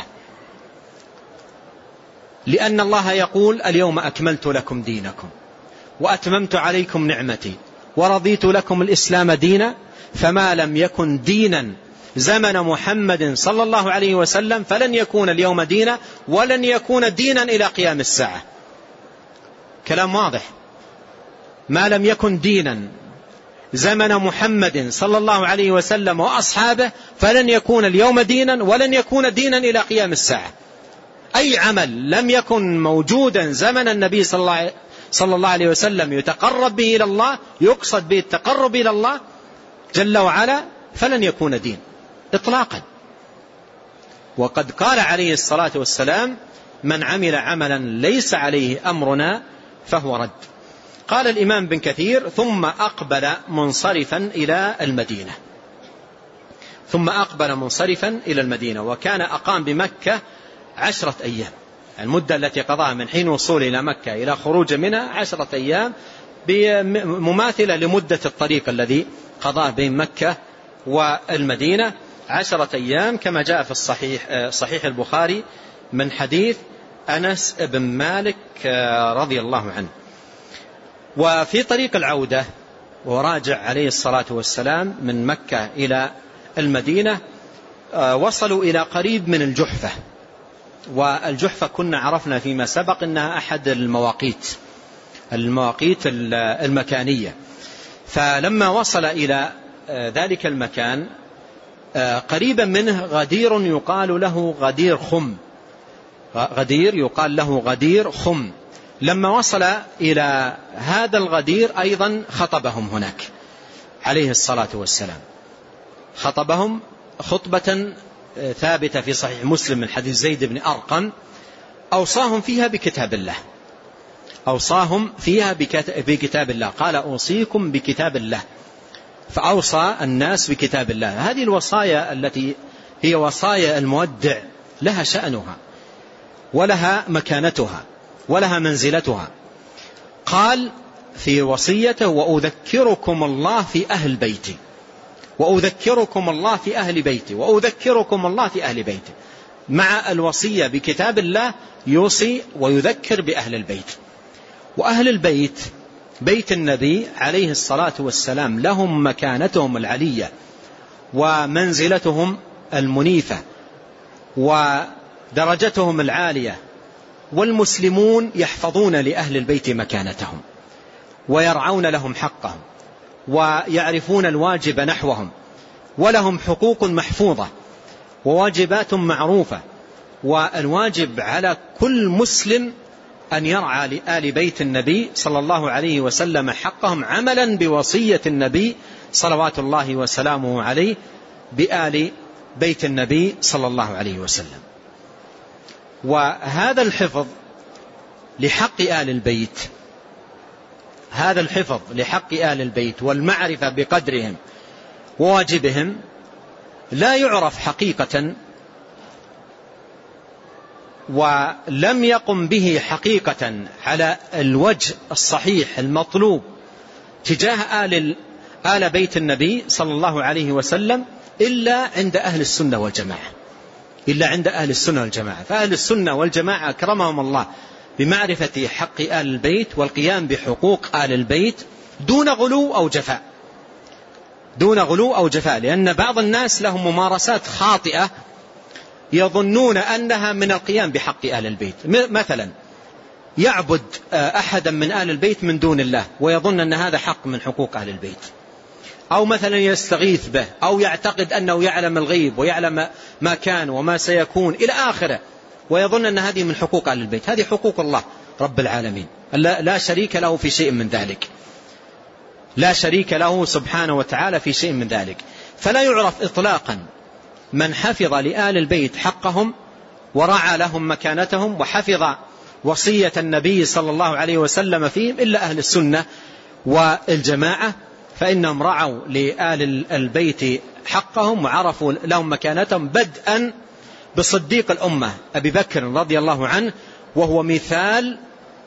لأن الله يقول: اليوم أكملت لكم دينكم وأتممت عليكم نعمتي ورضيت لكم الإسلام دينا، فما لم يكن دينا زمن محمد صلى الله عليه وسلم فلن يكون اليوم دينا ولن يكون دينا إلى قيام الساعة. كلام واضح. ما لم يكن دينا زمن محمد صلى الله عليه وسلم وأصحابه فلن يكون اليوم دينا ولن يكون دينا إلى قيام الساعة. أي عمل لم يكن موجودا زمن النبي صلى الله عليه وسلم يتقرب به إلى الله، يقصد به التقرب إلى الله جل وعلا، فلن يكون دين إطلاقا. وقد قال عليه الصلاة والسلام: من عمل عملا ليس عليه أمرنا فهو رد. قال الإمام بن كثير: ثم أقبل منصرفا إلى المدينة ثم أقبل منصرفا إلى المدينة وكان أقام بمكة عشرة أيام. المدة التي قضاها من حين وصول إلى مكة إلى خروج منها عشرة أيام، مماثلة لمدة الطريق الذي قضاه بين مكة والمدينة، عشرة أيام، كما جاء في الصحيح صحيح البخاري من حديث أنس بن مالك رضي الله عنه. وفي طريق العودة وراجع عليه الصلاة والسلام من مكة إلى المدينة وصلوا إلى قريب من الجحفة، والجحفة كنا عرفنا فيما سبق أنها أحد المواقيت المواقيت المكانية. فلما وصل إلى ذلك المكان قريبا منه غدير يقال له غدير خم غدير يقال له غدير خم لما وصل إلى هذا الغدير أيضا خطبهم هناك عليه الصلاة والسلام، خطبهم خطبة ثابتة في صحيح مسلم من حديث زيد بن أرقم، أوصاهم فيها بكتاب الله أوصاهم فيها بكتاب الله قال: أوصيكم بكتاب الله. فأوصى الناس بكتاب الله. هذه الوصايا التي هي وصايا المودع لها شأنها ولها مكانتها ولها منزلتها. قال في وصيته: وأذكركم الله في أهل بيتي وأذكركم الله في أهل بيتي وأذكركم الله في أهل بيتي. مع الوصية بكتاب الله يوصي ويذكر بأهل البيت. وأهل البيت بيت النبي عليه الصلاة والسلام لهم مكانتهم العلية ومنزلتهم المنيفة ودرجتهم العالية، والمسلمون يحفظون لأهل البيت مكانتهم ويرعون لهم حقهم ويعرفون الواجب نحوهم، ولهم حقوق محفوظة وواجبات معروفة. والواجب على كل مسلم أن يرعى لآل بيت النبي صلى الله عليه وسلم حقهم، عملا بوصية النبي صلوات الله وسلامه عليه بآل بيت النبي صلى الله عليه وسلم. وهذا الحفظ لحق آل البيت هذا الحفظ لحق آل البيت والمعرفة بقدرهم وواجبهم لا يعرف حقيقة، ولم يقم به حقيقة على الوجه الصحيح المطلوب تجاه آل, آل بيت النبي صلى الله عليه وسلم إلا عند أهل السنة والجماعة إلا عند أهل السنة والجماعة. فأهل السنة والجماعة أكرمهم الله بمعرفة حق آل البيت والقيام بحقوق آل البيت دون غلو أو جفاء دون غلو أو جفاء لأن بعض الناس لهم ممارسات خاطئة يظنون أنها من القيام بحق آل البيت. مثلا يعبد أحدا من آل البيت من دون الله ويظن أن هذا حق من حقوق آل البيت، أو مثلا يستغيث به، أو يعتقد أنه يعلم الغيب ويعلم ما كان وما سيكون إلى آخره ويظن أن هذه من حقوق آل البيت. هذه حقوق الله رب العالمين لا شريك له في شيء من ذلك لا شريك له سبحانه وتعالى في شيء من ذلك. فلا يعرف إطلاقا من حفظ لآل البيت حقهم ورعى لهم مكانتهم وحفظ وصية النبي صلى الله عليه وسلم فيهم إلا أهل السنة والجماعة، فإنهم رعوا لآل البيت حقهم وعرفوا لهم مكانتهم، بدءا بصديق الأمة أبي بكر رضي الله عنه، وهو مثال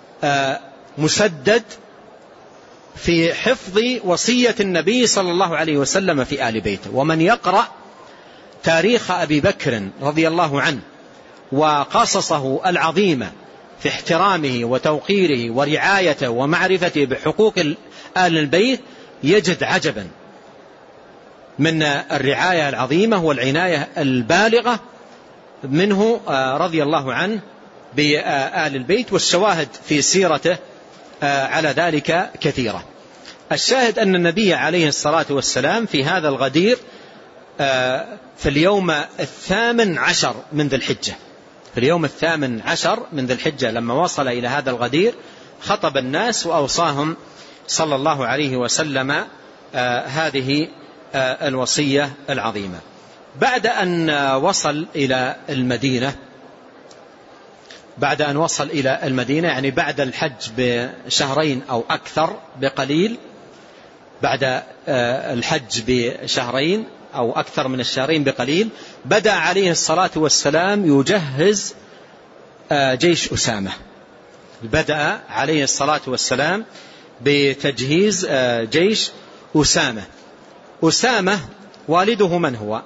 مسدد في حفظ وصية النبي صلى الله عليه وسلم في آل بيته. ومن يقرأ تاريخ أبي بكر رضي الله عنه وقصصه العظيمة في احترامه وتوقيره ورعايته ومعرفته بحقوق آل البيت يجد عجبا من الرعاية العظيمة والعناية البالغة منه رضي الله عنه بآل البيت، والشواهد في سيرته على ذلك كثيرة. الشاهد أن النبي عليه الصلاة والسلام في هذا الغدير في اليوم الثامن عشر من ذي الحجة في اليوم الثامن عشر من ذي الحجة لما وصل إلى هذا الغدير خطب الناس وأوصاهم صلى الله عليه وسلم هذه الوصية العظيمة. بعد أن وصل إلى المدينة بعد أن وصل إلى المدينة يعني بعد الحج بشهرين أو أكثر بقليل بعد الحج بشهرين أو أكثر من الشهرين بقليل بدأ عليه الصلاة والسلام يجهز جيش أسامة. بدأ عليه الصلاة والسلام بتجهيز جيش أسامة. أسامة والده من هو؟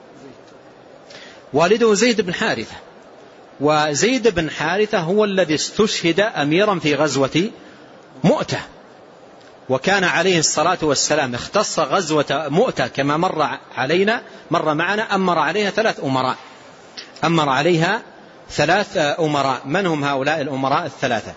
والده زيد بن حارثة، وزيد بن حارثة هو الذي استشهد أميرا في غزوة مؤتة، وكان عليه الصلاة والسلام اختص غزوة مؤتة كما مر علينا مر معنا أمر عليها ثلاث أمراء أمر عليها ثلاث أمراء. من هم هؤلاء الأمراء الثلاثة؟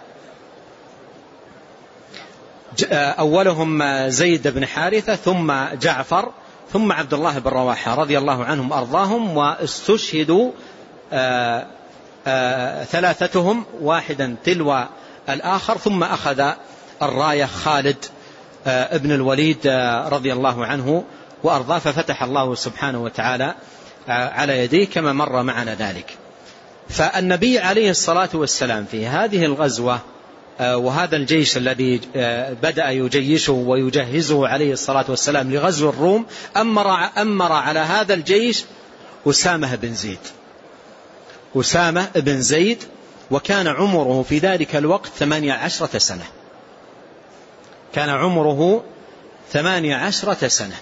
أولهم زيد بن حارثة ثم جعفر ثم عبد الله بن رواحة رضي الله عنهم أرضاهم، واستشهدوا آآ آآ ثلاثتهم واحدا تلو الآخر، ثم أخذ الراية خالد ابن الوليد رضي الله عنه وأرضاه، ففتح الله سبحانه وتعالى على يديه كما مر معنا ذلك. فالنبي عليه الصلاة والسلام في هذه الغزوة وهذا الجيش الذي بدأ يجيشه ويجهزه عليه الصلاة والسلام لغزو الروم أمر, أمر على هذا الجيش أسامة بن زيد أسامة بن زيد وكان عمره في ذلك الوقت ثمانية عشرة سنة كان عمره ثمانية عشرة سنة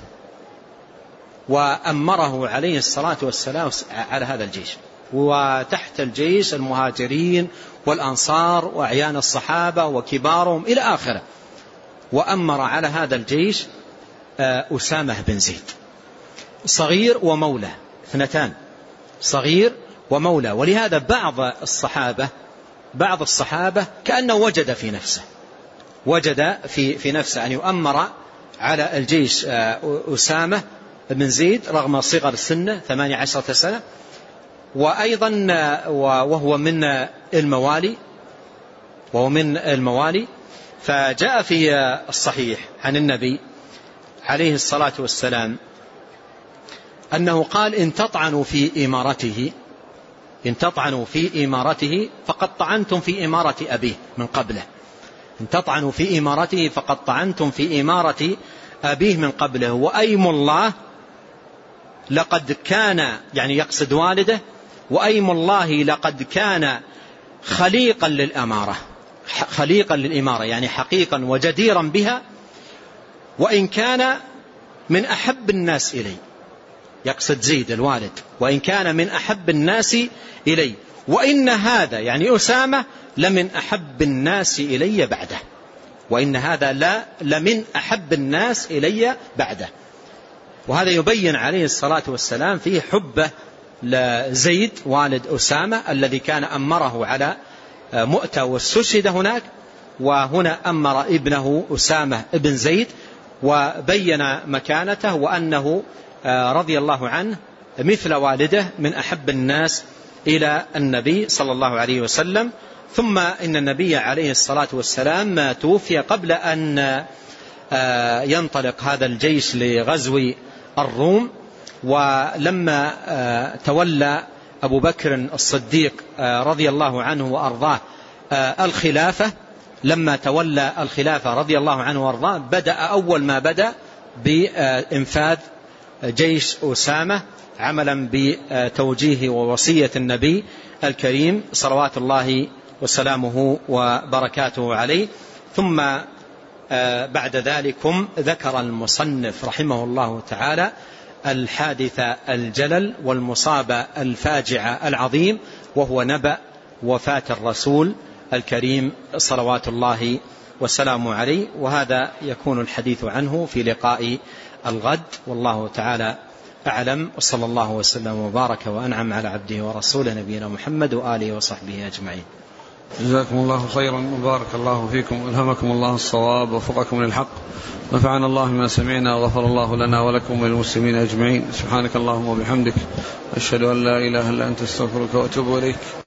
وأمره عليه الصلاة والسلام على هذا الجيش، وتحت الجيش المهاجرين والأنصار وأعيان الصحابة وكبارهم إلى آخره، وأمر على هذا الجيش أسامة بن زيد صغير ومولى، اثنتان صغير ومولى. ولهذا بعض الصحابة بعض الصحابة كأنه وجد في نفسه وجد في في نفسه أن يؤمر على الجيش أسامة بن زيد رغم صغر سنه ثمانية عشرة سنة، وأيضا وهو من الموالي وهو من الموالي. فجاء في الصحيح عن النبي عليه الصلاة والسلام أنه قال: إن تطعنوا في إمارته إن تطعنوا في إمارته فقد طعنتم في إمارة أبيه من قبله إن تطعنوا في إمارته فقد طعنتم في إمارة أبيه من قبله، وأيم الله لقد كان، يعني يقصد والده، وأيم الله لقد كان خليقا للأمارة خليقا للإمارة يعني حقيقا وجديرا بها، وإن كان من أحب الناس إلي، يقصد زيد الوالد، وإن كان من أحب الناس إلي، وإن هذا يعني أسامة لمن أحب الناس إلي بعده وإن هذا لا لمن أحب الناس إلي بعده. وهذا يبين عليه الصلاة والسلام في حبه لزيد والد أسامة الذي كان أمره على مؤتة واستشهد هناك، وهنا أمر ابنه أسامة ابن زيد وبين مكانته وأنه رضي الله عنه مثل والده من أحب الناس إلى النبي صلى الله عليه وسلم. ثم إن النبي عليه الصلاة والسلام توفي قبل أن ينطلق هذا الجيش لغزو الروم، ولما تولى أبو بكر الصديق رضي الله عنه وأرضاه الخلافة لما تولى الخلافة رضي الله عنه وأرضاه بدأ أول ما بدأ بإنفاذ جيش أسامة عملا بتوجيه ووصية النبي الكريم صلوات الله وسلامه وبركاته عليه. ثم بعد ذلكم ذكر المصنف رحمه الله تعالى الحادث الجلل والمصاب الفاجع العظيم، وهو نبأ وفاة الرسول الكريم صلوات الله وسلامه عليه، وهذا يكون الحديث عنه في لقاء الغد، والله تعالى أعلم، وصلى الله وسلم وبارك وأنعم على عبده ورسوله نبينا محمد وآله وصحبه أجمعين. جزاكم الله خيرا وبارك الله فيكم وألهمكم الله الصواب ووفقكم للحق، نفعنا الله ما سمعنا وغفر الله لنا ولكم وللمسلمين أجمعين. سبحانك اللهم وبحمدك، أشهد أن لا إله إلا أنت، استغفرك وأتوب إليك.